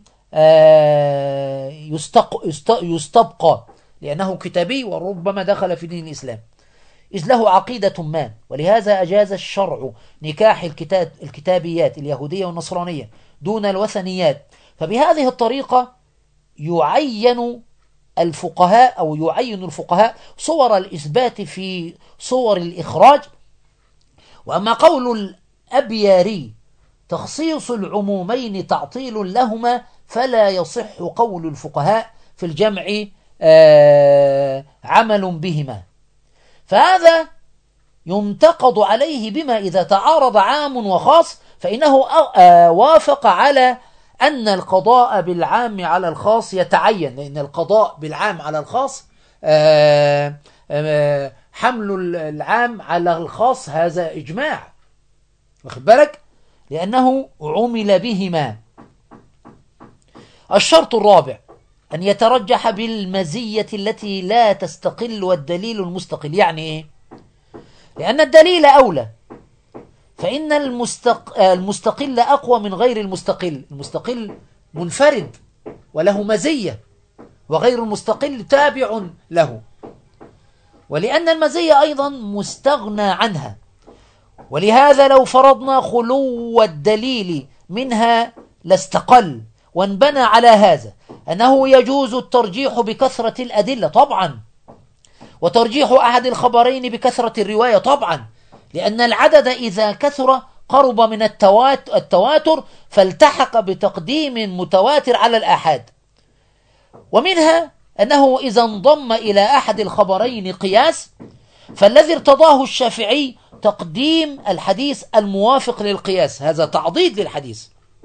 S1: يستبقى، لأنه كتابي وربما دخل في دين الإسلام، إذ له عقيدة ما. ولهذا أجاز الشرع نكاح الكتاب الكتابيات اليهودية والنصرانية دون الوثنيات. فبهذه الطريقة يعين الفقهاء أو يعين الفقهاء صور الإثبات في صور الإخراج. وأما قول الأبياري تخصيص العمومين تعطيل لهما، فلا يصح قول الفقهاء في الجمع آه عمل بهما، فهذا ينتقض عليه بما إذا تعارض عام وخاص فإنه آه وافق على أن القضاء بالعام على الخاص يتعين، لأن القضاء بالعام على الخاص آه آه حمل العام على الخاص هذا إجماع، واخد بالك، لأنه عمل بهما. الشرط الرابع أن يترجح بالمزية التي لا تستقل والدليل المستقل. يعني إيه؟ لأن الدليل أولى، فإن المستق... المستقل أقوى من غير المستقل. المستقل منفرد وله مزية، وغير المستقل تابع له. ولأن المزية أيضا مستغنى عنها، ولهذا لو فرضنا خلو الدليل منها لاستقل، وانبنى على هذا أنه يجوز الترجيح بكثرة الأدلة طبعا، وترجيح أحد الخبرين بكثرة الرواية طبعا، لأن العدد إذا كثر قرب من التواتر فالتحق بتقديم متواتر على الآحاد. ومنها أنه إذا انضم إلى أحد الخبرين قياس فالذي ارتضاه الشافعي تقديم الحديث الموافق للقياس، هذا تعضيد للحديث.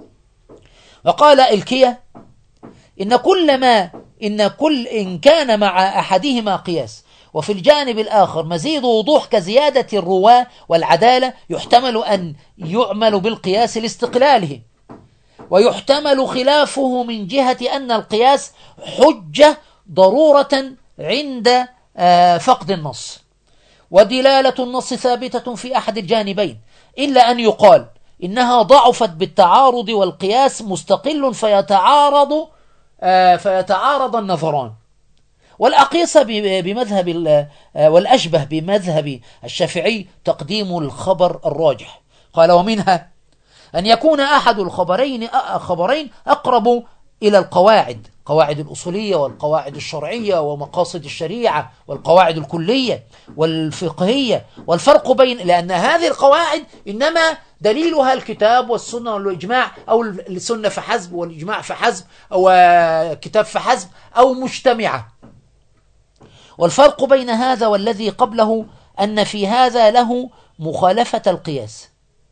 S1: وقال الكية إن كل ما إن كل إن كان مع أحدهما قياس وفي الجانب الآخر مزيد وضوح كزيادة الرواة والعدالة يحتمل أن يعمل بالقياس لاستقلاله، ويحتمل خلافه من جهة أن القياس حجة ضرورة عند فقد النص، ودلالة النص ثابتة في أحد الجانبين، إلا أن يقال إنها ضعفت بالتعارض والقياس مستقل فيتعارض فيتعارض النظران. والأقيس بمذهب والأشبه بمذهب الشافعي تقديم الخبر الراجح. قال ومنها أن يكون أحد الخبرين خبرين أقرب إلى القواعد، قواعد الأصولية والقواعد الشرعية ومقاصد الشريعة والقواعد الكلية والفقهية، والفرق بين لأن هذه القواعد إنما دليلها الكتاب والسنة والإجماع، أو السنة فحسب والإجماع فحسب أو كتاب فحسب أو مجتمعة. والفرق بين هذا والذي قبله أن في هذا له مخالفة القياس.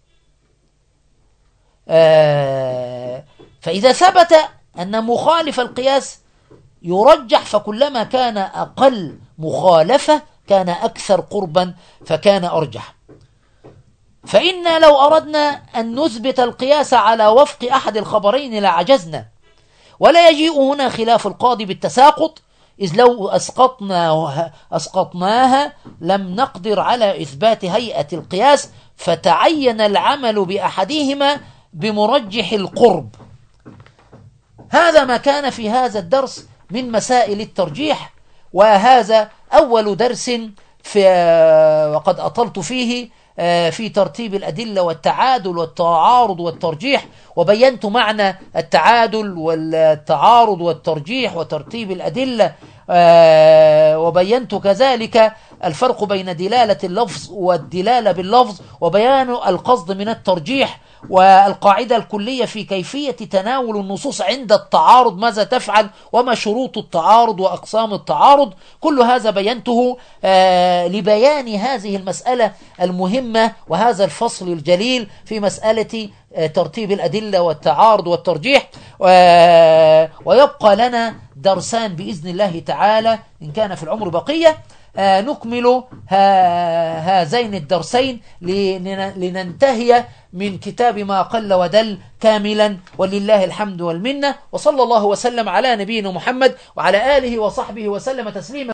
S1: آه فإذا ثبت أن مخالف القياس يرجح، فكلما كان أقل مخالفة كان أكثر قربا فكان أرجح. فإن لو أردنا أن نثبت القياس على وفق أحد الخبرين لعجزنا، ولا يجيء هنا خلاف القاضي بالتساقط، إذ لو أسقطناها, أسقطناها لم نقدر على إثبات هيئة القياس، فتعين العمل بأحدهما بمرجح القرب. هذا ما كان في هذا الدرس من مسائل الترجيح، وهذا أول درس في وقد أطلت فيه في ترتيب الأدلة والتعادل والتعارض والترجيح، وبينت معنى التعادل والتعارض والترجيح وترتيب الأدلة، وبينت كذلك الفرق بين دلالة اللفظ والدلالة باللفظ، وبيان القصد من الترجيح، والقاعدة الكلية في كيفية تناول النصوص عند التعارض، ماذا تفعل وما شروط التعارض وأقسام التعارض. كل هذا بينته لبيان هذه المسألة المهمة وهذا الفصل الجليل في مسألة ترتيب الأدلة والتعارض والترجيح. ويبقى لنا درسان بإذن الله تعالى إن كان في العمر بقية نكمل هذين الدرسين لننتهي من كتاب ما قل ودل كاملا، ولله الحمد والمنة، وصلى الله وسلم على نبينا محمد وعلى آله وصحبه وسلم تسليما.